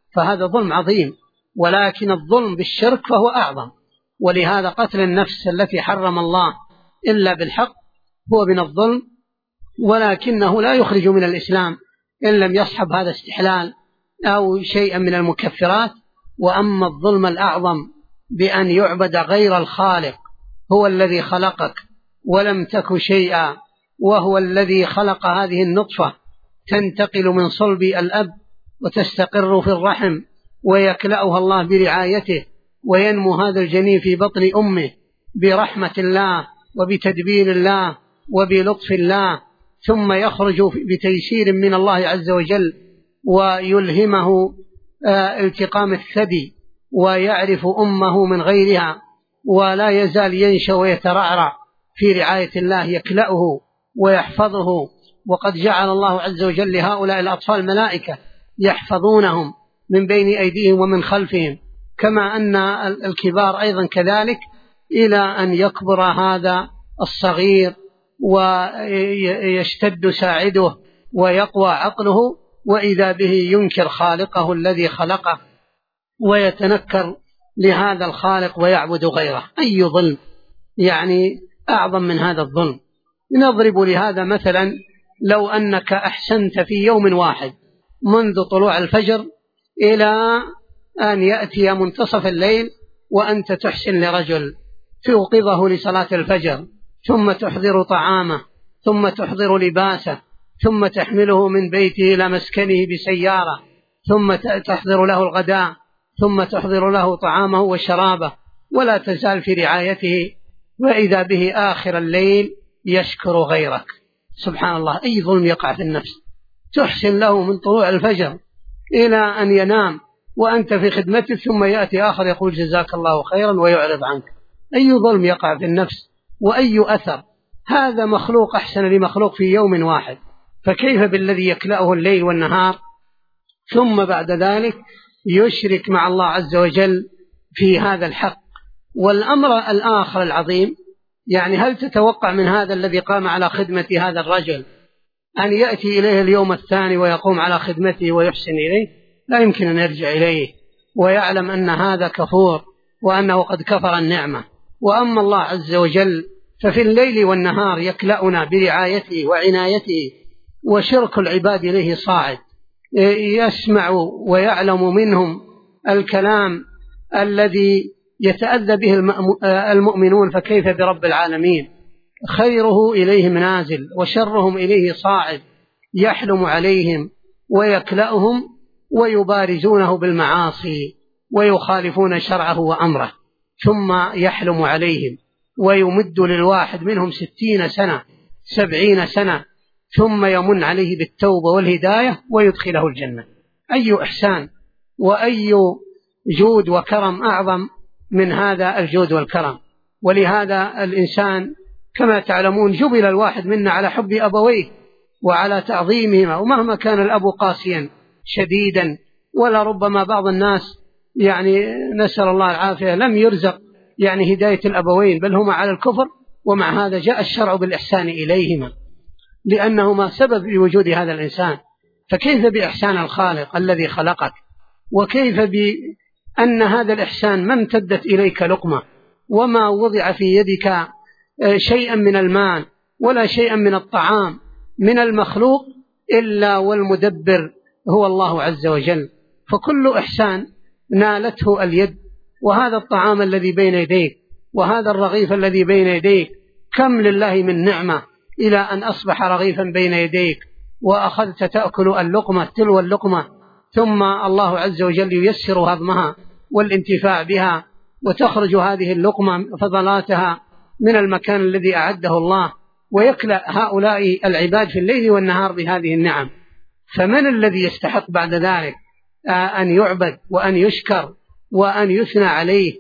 فهذا ظلم عظيم، ولكن الظلم بالشرك فهو أعظم. ولهذا قتل النفس التي حرم الله إلا بالحق هو من الظلم، ولكنه لا يخرج من الإسلام إن لم يصحب هذا استحلال أو شيئا من المكفرات. وأما الظلم الأعظم بأن يعبد غير الخالق، هو الذي خلقك ولم تك شيئا، وهو الذي خلق هذه النطفة تنتقل من صلب الأب وتستقر في الرحم ويكلأها الله برعايته، وينمو هذا الجنين في بطن أمه برحمة الله وبتدبير الله وبلطف الله، ثم يخرج بتيسير من الله عز وجل ويلهمه التقام الثدي ويعرف أمه من غيرها، ولا يزال ينشأ ويترعرع في رعاية الله يكلأه ويحفظه. وقد جعل الله عز وجل لهؤلاء الأطفال ملائكة يحفظونهم من بين أيديهم ومن خلفهم، كما أن الكبار أيضا كذلك، إلى أن يكبر هذا الصغير ويشتد ساعده ويقوى عقله، وإذا به ينكر خالقه الذي خلقه ويتنكر لهذا الخالق ويعبد غيره. أي ظلم يعني أعظم من هذا الظلم؟ نضرب لهذا مثلا، لو أنك أحسنت في يوم واحد منذ طلوع الفجر إلى أن يأتي منتصف الليل وأنت تحسن لرجل، توقظه لصلاة الفجر، ثم تحضر طعامه، ثم تحضر لباسه، ثم تحمله من بيته إلى مسكنه بسيارة، ثم تحضر له الغداء، ثم تحضر له طعامه وشرابه، ولا تزال في رعايته، وإذا به آخر الليل يشكر غيرك. سبحان الله، أي ظلم يقع في النفس! تحسن له من طلوع الفجر إلى أن ينام وأنت في خدمته، ثم يأتي آخر يقول جزاك الله خيرا ويعرض عنك. أي ظلم يقع في النفس وأي أثر! هذا مخلوق أحسن لمخلوق في يوم واحد، فكيف بالذي يكلأه الليل والنهار، ثم بعد ذلك يشرك مع الله عز وجل في هذا الحق. والأمر الآخر العظيم، يعني هل تتوقع من هذا الذي قام على خدمة هذا الرجل أن يأتي إليه اليوم الثاني ويقوم على خدمته ويحسن إليه؟ لا يمكن أن يرجع إليه، ويعلم أن هذا كفور وأنه قد كفر النعمة. وأما الله عز وجل ففي الليل والنهار يكلأنا برعايته وعنايته، وشرك العباد إليه صاعد، يسمع ويعلم منهم الكلام الذي يتأذى به المؤمنون، فكيف برب العالمين؟ خيره إليهم نازل وشرهم إليه صاعد، يحلم عليهم ويكلأهم ويبارزونه بالمعاصي ويخالفون شرعه وأمره، ثم يحلم عليهم ويمد للواحد منهم 60 سنة 70 سنة، ثم يمن عليه بالتوبة والهداية ويدخله الجنة. أي إحسان وأي جود وكرم أعظم من هذا الجود والكرم! ولهذا الإنسان كما تعلمون جبل الواحد منا على حب أبويه وعلى تعظيمهما، ومهما كان الأب قاسيا شديدا، ولا ربما بعض الناس يعني نسأل الله العافية لم يرزق يعني هداية الأبوين، بل هما على الكفر، ومع هذا جاء الشرع بالإحسان إليهما لأنهما سبب لوجود هذا الإنسان. فكيف بإحسان الخالق الذي خلقك؟ وكيف بأن هذا الإحسان ما امتدت إليك لقمة، وما وضع في يدك شيئا من المال ولا شيئا من الطعام من المخلوق، إلا والمدبر هو الله عز وجل. فكل إحسان نالته اليد، وهذا الطعام الذي بين يديك وهذا الرغيف الذي بين يديك، كم لله من نعمة إلى أن أصبح رغيفا بين يديك، وأخذت تأكل اللقمة تلو اللقمة، ثم الله عز وجل ييسر هضمها والانتفاع بها، وتخرج هذه اللقمة فضلاتها من المكان الذي أعده الله، ويكلأ هؤلاء العباد في الليل والنهار بهذه النعم. فمن الذي يستحق بعد ذلك أن يعبد وأن يشكر وأن يثنى عليه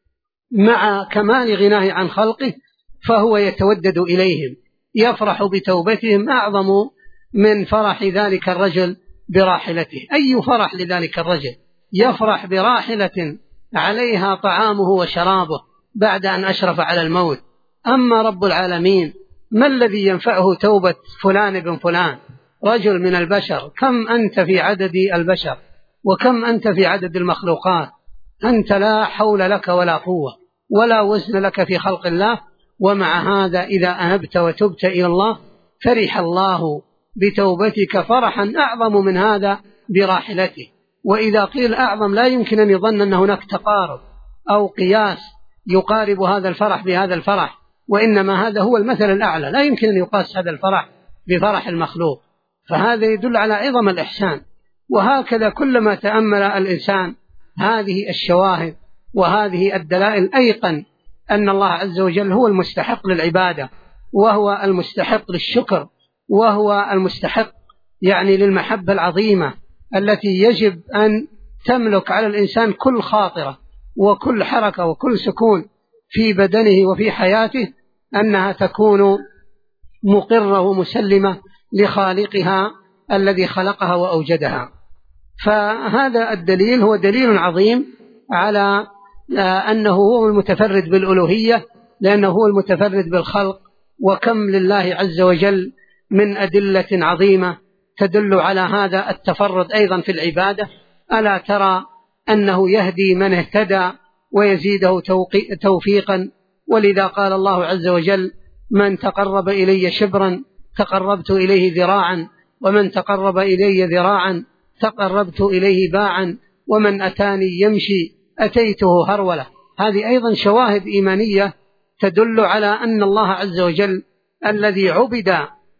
مع كمال غناه عن خلقه؟ فهو يتودد إليهم، يفرح بتوبتهم أعظم من فرح ذلك الرجل براحلته. أي فرح لذلك الرجل يفرح براحلة عليها طعامه وشرابه بعد أن أشرف على الموت. أما رب العالمين ما الذي ينفعه توبة فلان بن فلان رجل من البشر؟ كم أنت في عدد البشر؟ وكم أنت في عدد المخلوقات، أنت لا حول لك ولا قوة ولا وزن لك في خلق الله، ومع هذا إذا أنبت وتبت إلى الله فرح الله بتوبتك فرحا أعظم من هذا براحلته. وإذا قيل أعظم لا يمكن أن يظن أن هناك تقارب أو قياس يقارب هذا الفرح بهذا الفرح، وإنما هذا هو المثل الأعلى، لا يمكن أن يقاس هذا الفرح بفرح المخلوق، فهذا يدل على عظم الإحسان. وهكذا كلما تأمل الإنسان هذه الشواهد وهذه الدلائل أيقن أن الله عز وجل هو المستحق للعبادة، وهو المستحق للشكر، وهو المستحق للمحبة العظيمة التي يجب أن تملك على الإنسان كل خاطرة وكل حركة وكل سكون في بدنه وفي حياته، أنها تكون مقرة ومسلمة لخالقها الذي خلقها وأوجدها. فهذا الدليل هو دليل عظيم على أنه هو المتفرد بالألوهية، لأنه هو المتفرد بالخلق. وكم لله عز وجل من أدلة عظيمة تدل على هذا التفرد أيضا في العبادة. ألا ترى أنه يهدي من اهتدى ويزيده توفيقا، ولذا قال الله عز وجل: من تقرب إلي شبرا تقربت إليه ذراعا، ومن تقرب إلي ذراعا تقربت إليه باعا، ومن أتاني يمشي أتيته هرولة. هذه أيضا شواهد إيمانية تدل على أن الله عز وجل الذي عبد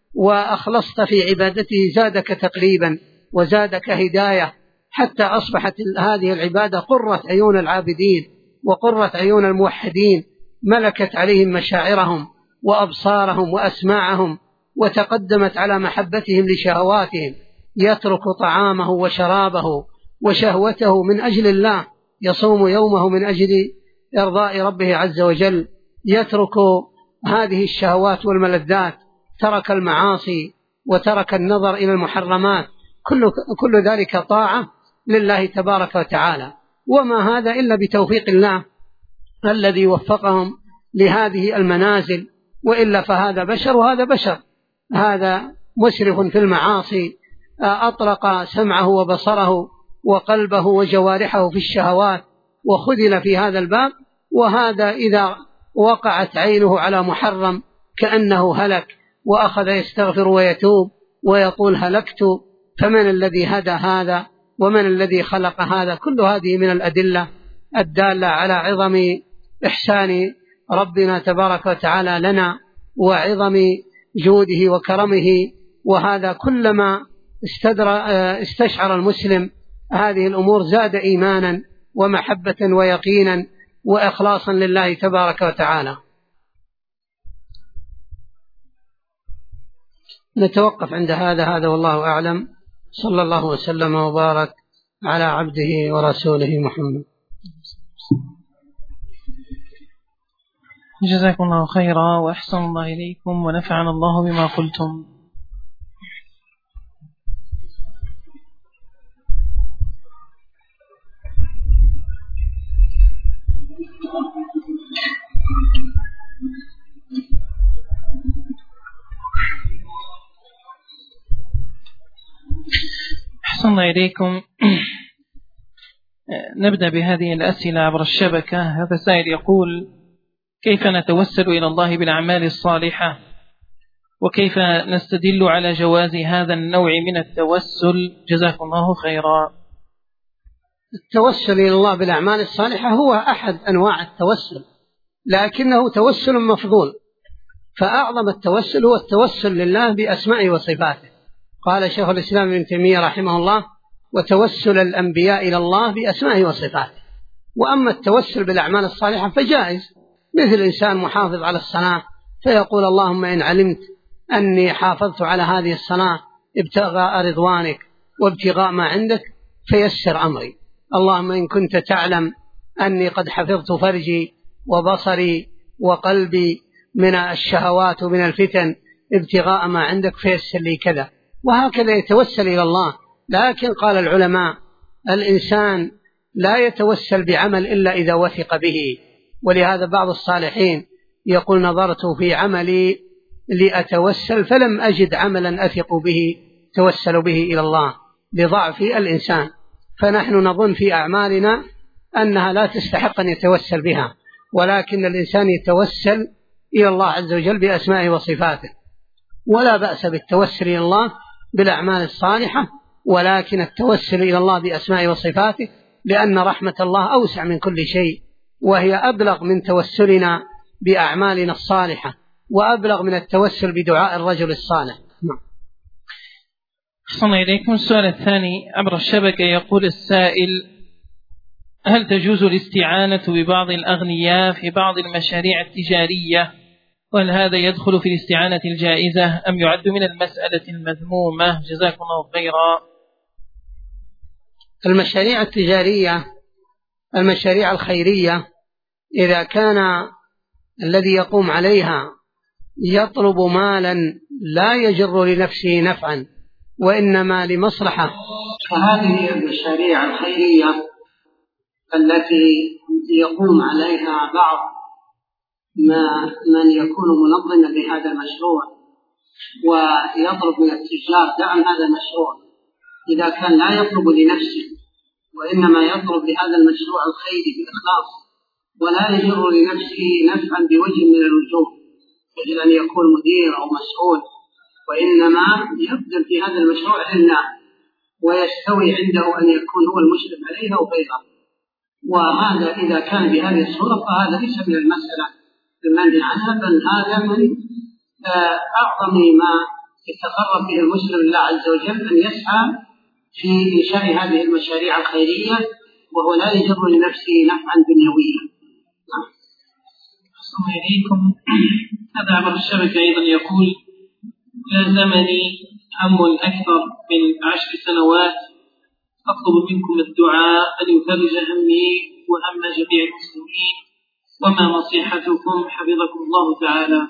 وأخلصت في عبادته زادك تقريبا وزادك هداية، حتى أصبحت هذه العبادة قرة عيون العابدين وقرة عيون الموحدين، ملكت عليهم مشاعرهم وأبصارهم وأسماعهم، وتقدمت على محبتهم لشهواتهم. يترك طعامه وشرابه وشهوته من أجل الله، يصوم يومه من أجل إرضاء ربه عز وجل، يترك هذه الشهوات والملذات، ترك المعاصي وترك النظر إلى المحرمات، كل ذلك طاعة لله تبارك وتعالى. وما هذا إلا بتوفيق الله الذي وفقهم لهذه المنازل، وإلا فهذا بشر وهذا بشر، هذا مسرف في المعاصي أطلق سمعه وبصره وقلبه وجوارحه في الشهوات وخذل في هذا الباب، وهذا إذا وقعت عينه على محرم كأنه هلك، وأخذ يستغفر ويتوب ويقول هلكت. فمن الذي هدى هذا ومن الذي خلق هذا؟ كل هذه من الأدلة الدالة على عظم إحسان ربنا تبارك وتعالى لنا وعظم جوده وكرمه. وهذا كلما استشعر المسلم هذه الأمور زاد إيمانا ومحبة ويقينا وإخلاصا لله تبارك وتعالى. نتوقف عند هذا والله أعلم. صلى الله وسلم وبارك على عبده ورسوله محمد. جزاكم الله خيرا وأحسن الله إليكم ونفعنا الله بما قلتم. أحسن الله إليكم. نبدأ بهذه الأسئلة عبر الشبكة. هذا سائل يقول: كيف نتوسل إلى الله بالأعمال الصالحة، وكيف نستدل على جواز هذا النوع من التوسل؟ جزاكم الله خيرا. التوسل إلى الله بالأعمال الصالحة هو أحد أنواع التوسل، لكنه توسل مفضول، فأعظم التوسل هو التوسل لله بأسمائه وصفاته. قال شيخ الإسلام ابن تيمية رحمه الله: وتوسل الأنبياء إلى الله بأسمائه وصفاته. وأما التوسل بالأعمال الصالحة فجائز، مثل إنسان محافظ على الصلاة فيقول: اللهم إن علمت أني حافظت على هذه الصلاة ابتغاء رضوانك وابتغاء ما عندك فيسر أمري. اللهم إن كنت تعلم أني قد حفظت فرجي وبصري وقلبي من الشهوات ومن الفتن ابتغاء ما عندك فيسر لي كذا. وهكذا يتوسل إلى الله. لكن قال العلماء: الإنسان لا يتوسل بعمل إلا إذا وثق به. ولهذا بعض الصالحين يقول: نظرت في عملي لأتوسل فلم أجد عملا أثق به توسل به إلى الله، لضعف الإنسان. فنحن نظن في أعمالنا أنها لا تستحق أن يتوسل بها، ولكن الإنسان يتوسل إلى الله عز وجل بأسمائه وصفاته، ولا بأس بالتوسل إلى الله بالأعمال الصالحة، ولكن التوسل إلى الله بأسمائه وصفاته لأن رحمة الله أوسع من كل شيء، وهي أبلغ من توسلنا بأعمالنا الصالحة، وأبلغ من التوسل بدعاء الرجل الصالح. أحسن إليكم. السؤال الثاني عبر الشبكة، يقول السائل: هل تجوز الاستعانة ببعض الأغنياء في بعض المشاريع التجارية؟ وهل هذا يدخل في الاستعانة الجائزة أم يعد من المسألة المذمومة؟ جزاكم الله خيرا. المشاريع التجارية، المشاريع الخيرية، إذا كان الذي يقوم عليها يطلب مالا لا يجر لنفسه نفعا وإنما لمصلحة، فهذه المشاريع الخيرية التي يقوم عليها بعض من يكون منظما لهذا المشروع ويطلب من التجار دعم هذا المشروع، إذا كان لا يطلب لنفسه وإنما يطلب لهذا المشروع الخيري بإخلاص ولا يجر لنفسه نفعا بوجه من الوجوه يجب أن يكون مدير أو مسؤول، وإنما يبذل في هذا المشروع لله ويستوي عنده أن يكون هو المشرف عليه أو غيره، وهذا إذا كان بهذه الصورة فهذا ليس من المسألة المنهي عنها، بل هذا من أعظم ما يتقرب به المسلم لله عز وجل أن يسعى في إنشاء هذه المشاريع الخيرية وهو لا يجر لنفسه نفعا دنيويا. أحسن إليكم. هذا عبر الشبكة أيضا يقول: لازمني هم أكثر من 10 سنوات، أطلب منكم الدعاء أن يفرج همي وهم جميع المسلمين، وما نصيحتكم حفظكم الله تعالى؟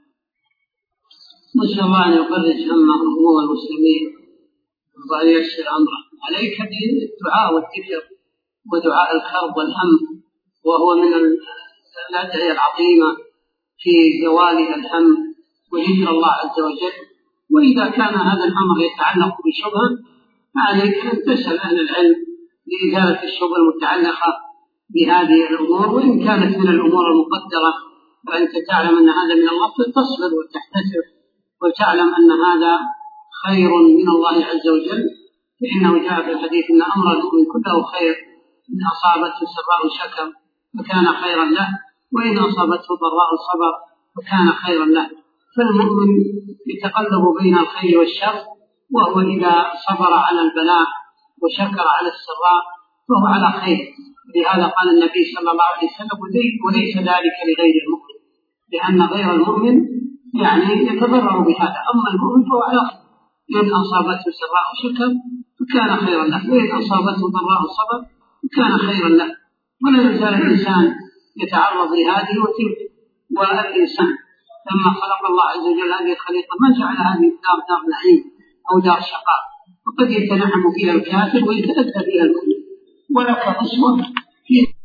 نسأل الله أن يفرج همه هو المسلمين وأن ييسر أمره. عليك بالدعاء والذكر ودعاء الكرب والهم، وهو من الأدعية العظيمة في زوال الهم وذكر الله عز وجل. وإذا كان هذا الأمر يتعلق بشبهة فعليك أن تسأل أهل العلم لإزالة الشبهة المتعلقة بهذه الأمور، وإن كانت من الأمور المقدرة وأنت تعلم أن هذا من الله فتصبر وتحتسب وتعلم أن هذا خير من الله عز وجل، فإنه جاء في الحديث أن أمر المؤمن كله خير، إن أصابته سراء شكر فكان خيرا له، وإن أصابته ضراء صبر فكان خيرا له. فالمؤمن يتقلب بين الخير والشر، وهو إذا صبر على البلاء وشكر على السراء فهو على خير. لهذا قال النبي صلى الله عليه وسلم: وليس ذلك لغير المؤمن، لأن غير المؤمن يتضرر بهذا، أما المؤمن فهو على خير، إن أصابته سراء شكر فكان خيرا له، وإن أصابته ضراء صبر فكان خيرا له. ولا يزال الإنسان يتعرض لهذه وتلك. والإنسان لما خلق الله عز وجل هذه الخليقة ما جعل هذه الدار دار نعيم أو دار شقاء، وقد يتنعم فيها الكافر ويتأذى فيها المؤمن، ولك أسوة في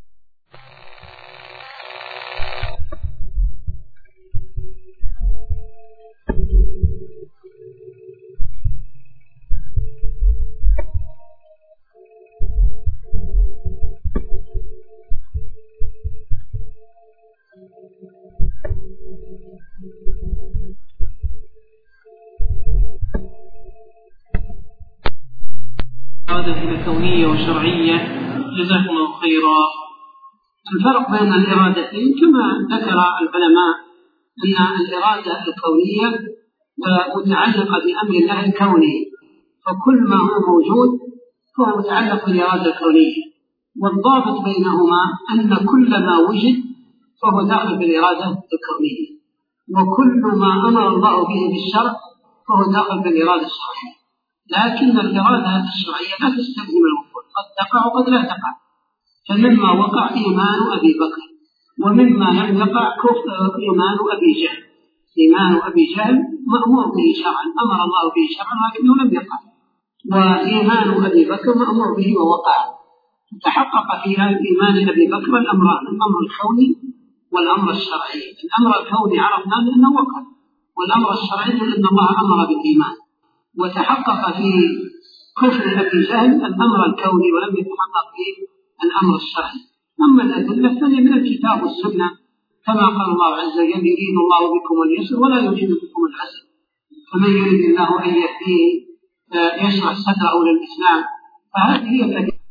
إرادة كونية وشرعية. جزاكم الله خيرا. الفرق بين الإرادتين كما ذكر العلماء أن الإرادة الكونية متعلقة بأمر الله الكوني، فكل ما هو موجود فهو متعلق بالإرادة الكونية، والضابط بينهما أن كل ما وجد فهو داخل بالإرادة الكونية، وكل ما أمر الله به بالشرع فهو داخل بالإرادة الشرعية. لكن الإرادة الشرعية لا تستلزم الوقوع، قد تقع وقد لا تقع. فمما وقع إيمان أبي بكر، ومما لم يقع إيمان أبي جهل. إيمان أبي جهل مأمور به شرعا، أمر الله به شرعا ولكنه لم يقع، وإيمان أبي بكر مأمور به ووقع. تحقق في إيمان أبي بكر الأمران، الأمر الكوني والأمر الشرعي. الأمر الكوني عرفنا بأنه وقع، والأمر الشرعي أن الله أمر بالإيمان. وتحقق في كفر أبي جهل الأمر الكوني ولم يتحقق فيه الأمر الشرعي. أما الأدلة فهي من الكتاب والسنة، كما قال الله عز وجل: يريد الله بكم اليسر ولا يريد بكم العسر، فمن يريد الله أن يهديه يشرح صدره للإسلام. فهذه هي الأدلة.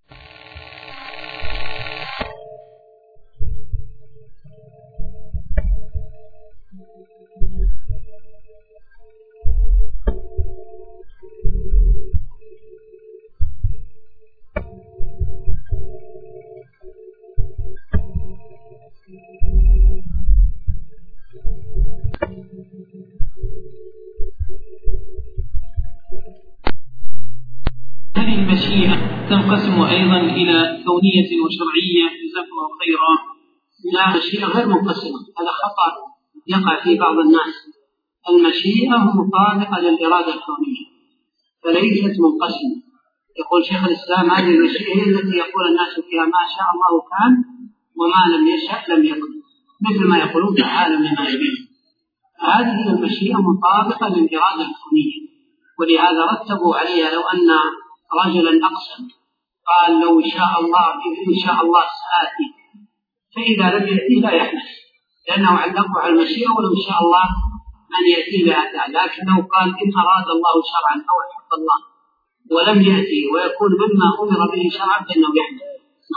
هذه المشيئة تنقسم أيضا إلى كونية وشرعية، جزاكم الله خيرا. لا، المشيئة غير منقسمة، هذا خطأ يقع في بعض الناس. المشيئة مطابقة للإرادة الكونية فليست منقسمة. يقول شيخ الإسلام: هذه المشيئة التي يقول الناس فيها ما شاء الله كان وما لم يشأ لم يكن، مثل ما يقولون تعالى لما يريد. هذه هي المشيئة مطابقة للإرادة الكونية، ولهذا رتبوا عليها: لو أن رجلا أقسم قال لو شاء الله إن شاء الله سآتي، فإذا لم يأتي لا يحدث، لأنه علقوا على المشيئة ولو شاء الله أن يأتي لأتى. لكن لو قال إن أراد الله شرعا أو أحب الله ولم يأتي ويكون مما أمر به شرعا فإنه يحدث.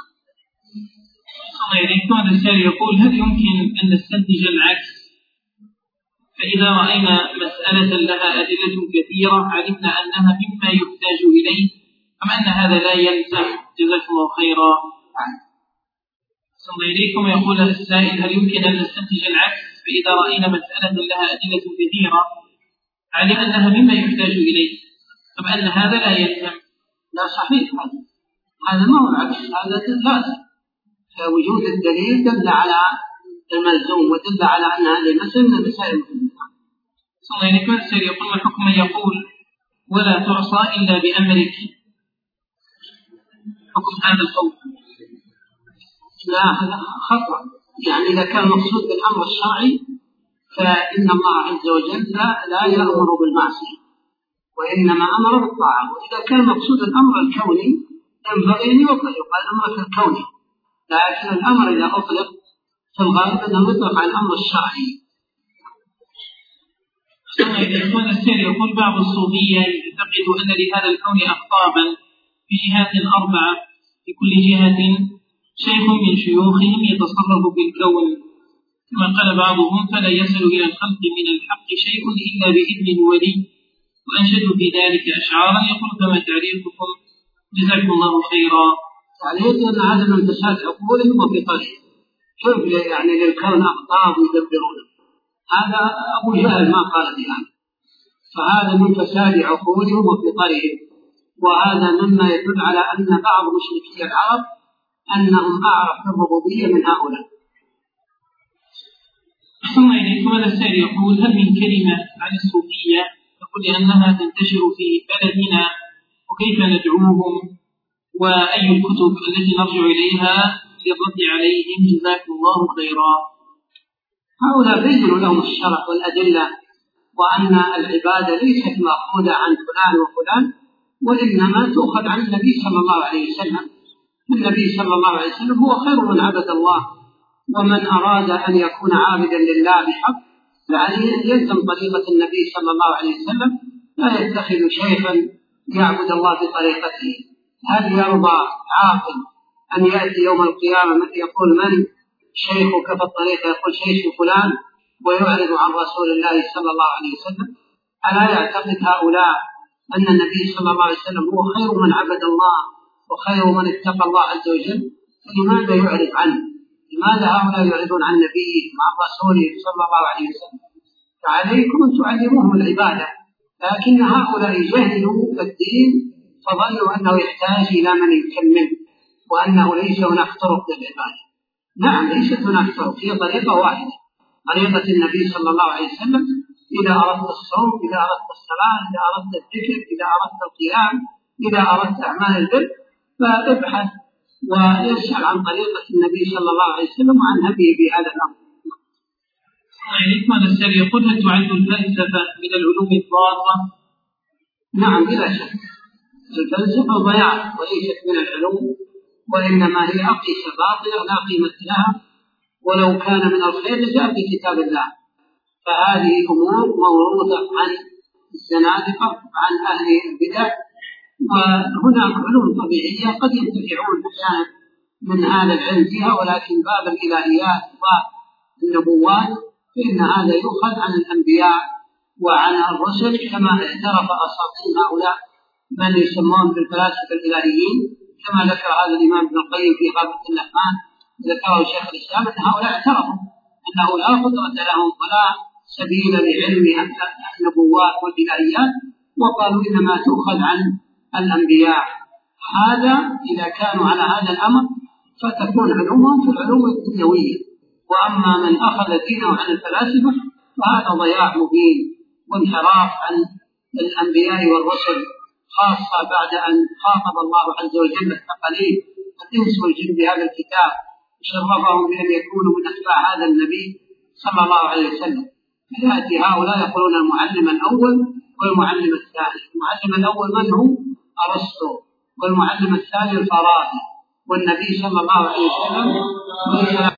الله إليكم. هذا السائل يقول: هل يمكن أن نستنتج العكس؟ فإذا رأينا مسألة لها أدلة كثيرة علمنا أنها مما يحتاج إليه، أم أن هذا لا يلزم؟ جزاكم الله خيرا. الله إليكم. يقول السائل: هل يمكن أن نستنتج العكس؟ فإذا رأينا مسألة لها أدلة كثيرة علمنا أنها مما يحتاج إليه، أم أن هذا لا يلزم؟ لا، صحيح، هذا ما هو العكس، هذا لازم. فوجود الدليل دل على الملزوم ودل على أن هذه المسألة من المسائل المهمة. صلى الله عليه وسلم يقول: والحكم يقول ولا تعصى إلا بأمرك. حكم هذا القول؟ لا، هذا خطأ. يعني إذا كان مقصود بالأمر الشرعي فإن الله عز وجل لا يأمر بالمعصية وإنما أمر بالطاعة. وإذا كان مقصود الأمر الكوني ينبغي أن يقال أمرك الكوني، لكن الأمر إذا أطلق في الغالب أنه يطلق على الأمر الشرعي. الإخوان السائل يقول: بعض الصوفية يعتقد أن لهذا الكون أقطابا في جهات 4، في كل جهة شيخ من شيوخهم يتصرف بالكون، كما قال بعضهم: فلا يصل إلى الخلق من الحق شيء إلا بإذن الولي، وأنشدوا في ذلك أشعارا. يقول: فما تعريفكم؟ جزاكم الله خيرا. تعليق أن هذا من فساد عقولهم وفي طريق. كيف يعني للكون أقطاب يدبرونه؟ هذا أبو جهل ما قال بهذا، فهذا من فساد عقولهم وفي طريق، وهذا مما يدل على أن بعض مشركي العرب أنهم أعرف الربوبية من هؤلاء. ثم إليكم. هذا السائل يقول: هل من كلمة عن الصوفية يقول لأنها تنتشر في بلدنا، وكيف ندعوهم، وأي الكتب التي نرجع إليها للرد عليهم؟ جزاكم الله خيرا. هؤلاء بينوا لهم الشرع والأدلة، وأن العبادة ليست مأخوذة عن فلان وفلان، وإنما تؤخذ عن النبي صلى الله عليه وسلم. النبي صلى الله عليه وسلم هو خير من عبد الله، ومن أراد أن يكون عابدا لله بحق فعليه أن يلزم طريقة النبي صلى الله عليه وسلم، لا يتخذ شيخا يعبد الله بطريقته. هل يرضى عاقل أن يأتي يوم القيامة يقول من شيخك في الطريقة؟ يقول شيخ فلان، ويعرض عن رسول الله صلى الله عليه وسلم. ألا يعتقد هؤلاء أن النبي صلى الله عليه وسلم هو خير من عبد الله وخير من اتقى الله عز وجل؟ فلماذا يعرض عنه؟ لماذا هؤلاء يعرضون عن نبيه مع رسوله صلى الله عليه وسلم؟ فعليكم أن تعلموهم العبادة، لكن هؤلاء جهلوا الدين فظنوا أنه يحتاج إلى من يكمل، وأنه ليس هناك طرق للعبادة. نعم، ليست هناك طرق، هي طريقة واحدة، طريقة النبي صلى الله عليه وسلم. إذا أردت الصوم، إذا أردت الصلاة، إذا أردت الذكر، إذا أردت القيام، إذا أردت أعمال البر، فابحث ويسأل عن طريقة النبي صلى الله عليه وسلم وعن هديه بهذا الأمر. هذا السؤال يقول: هل تعد الفلسفة من العلوم الضارة؟ نعم، بلا شك. الفلسفة ضياع وليست من العلوم، وإنما هي أقيسة باطلة لا قيمة لها، ولو كان من الخير لجاء في كتاب الله. فهذه أمور موروثة عن الزنادقة عن أهل البدع. وهناك علوم طبيعية قد ينتفعون أحيانا من هذا العلم فيها، ولكن باب الإلهيات والنبوات فإن هذا يؤخذ عن الأنبياء وعن الرسل، كما اعترف أساطين هؤلاء من يسمون بالفلاسفة الإلهيين، كما ذكر هذا الإمام ابن القيم في غابة الرحمن، ذكره شيخ الإسلام أن هؤلاء اعترفوا أنه لا قدرة لهم ولا سبيل لعلم النبوات والإلهيات، وقالوا إنما تؤخذ عن الأنبياء. هذا إذا كانوا على هذا الأمر فتكون علومهم في العلوم الدنيوية. وأما من أخذ دينه عن الفلاسفة فهذا ضياع مبين وانحراف عن الأنبياء والرسل، خاصة بعد أن خاطب الله عز وجل الثقلين الإنس والجن بهذا الكتاب وشرفهم بأن يكونوا من أتباع هذا النبي صلى الله عليه وسلم. فيأتي هؤلاء يقولون المعلم الأول والمعلم الثاني. المعلم الأول من هو؟ أرسطو. والمعلم الثاني الفارابي. والنبي صلى الله عليه وسلم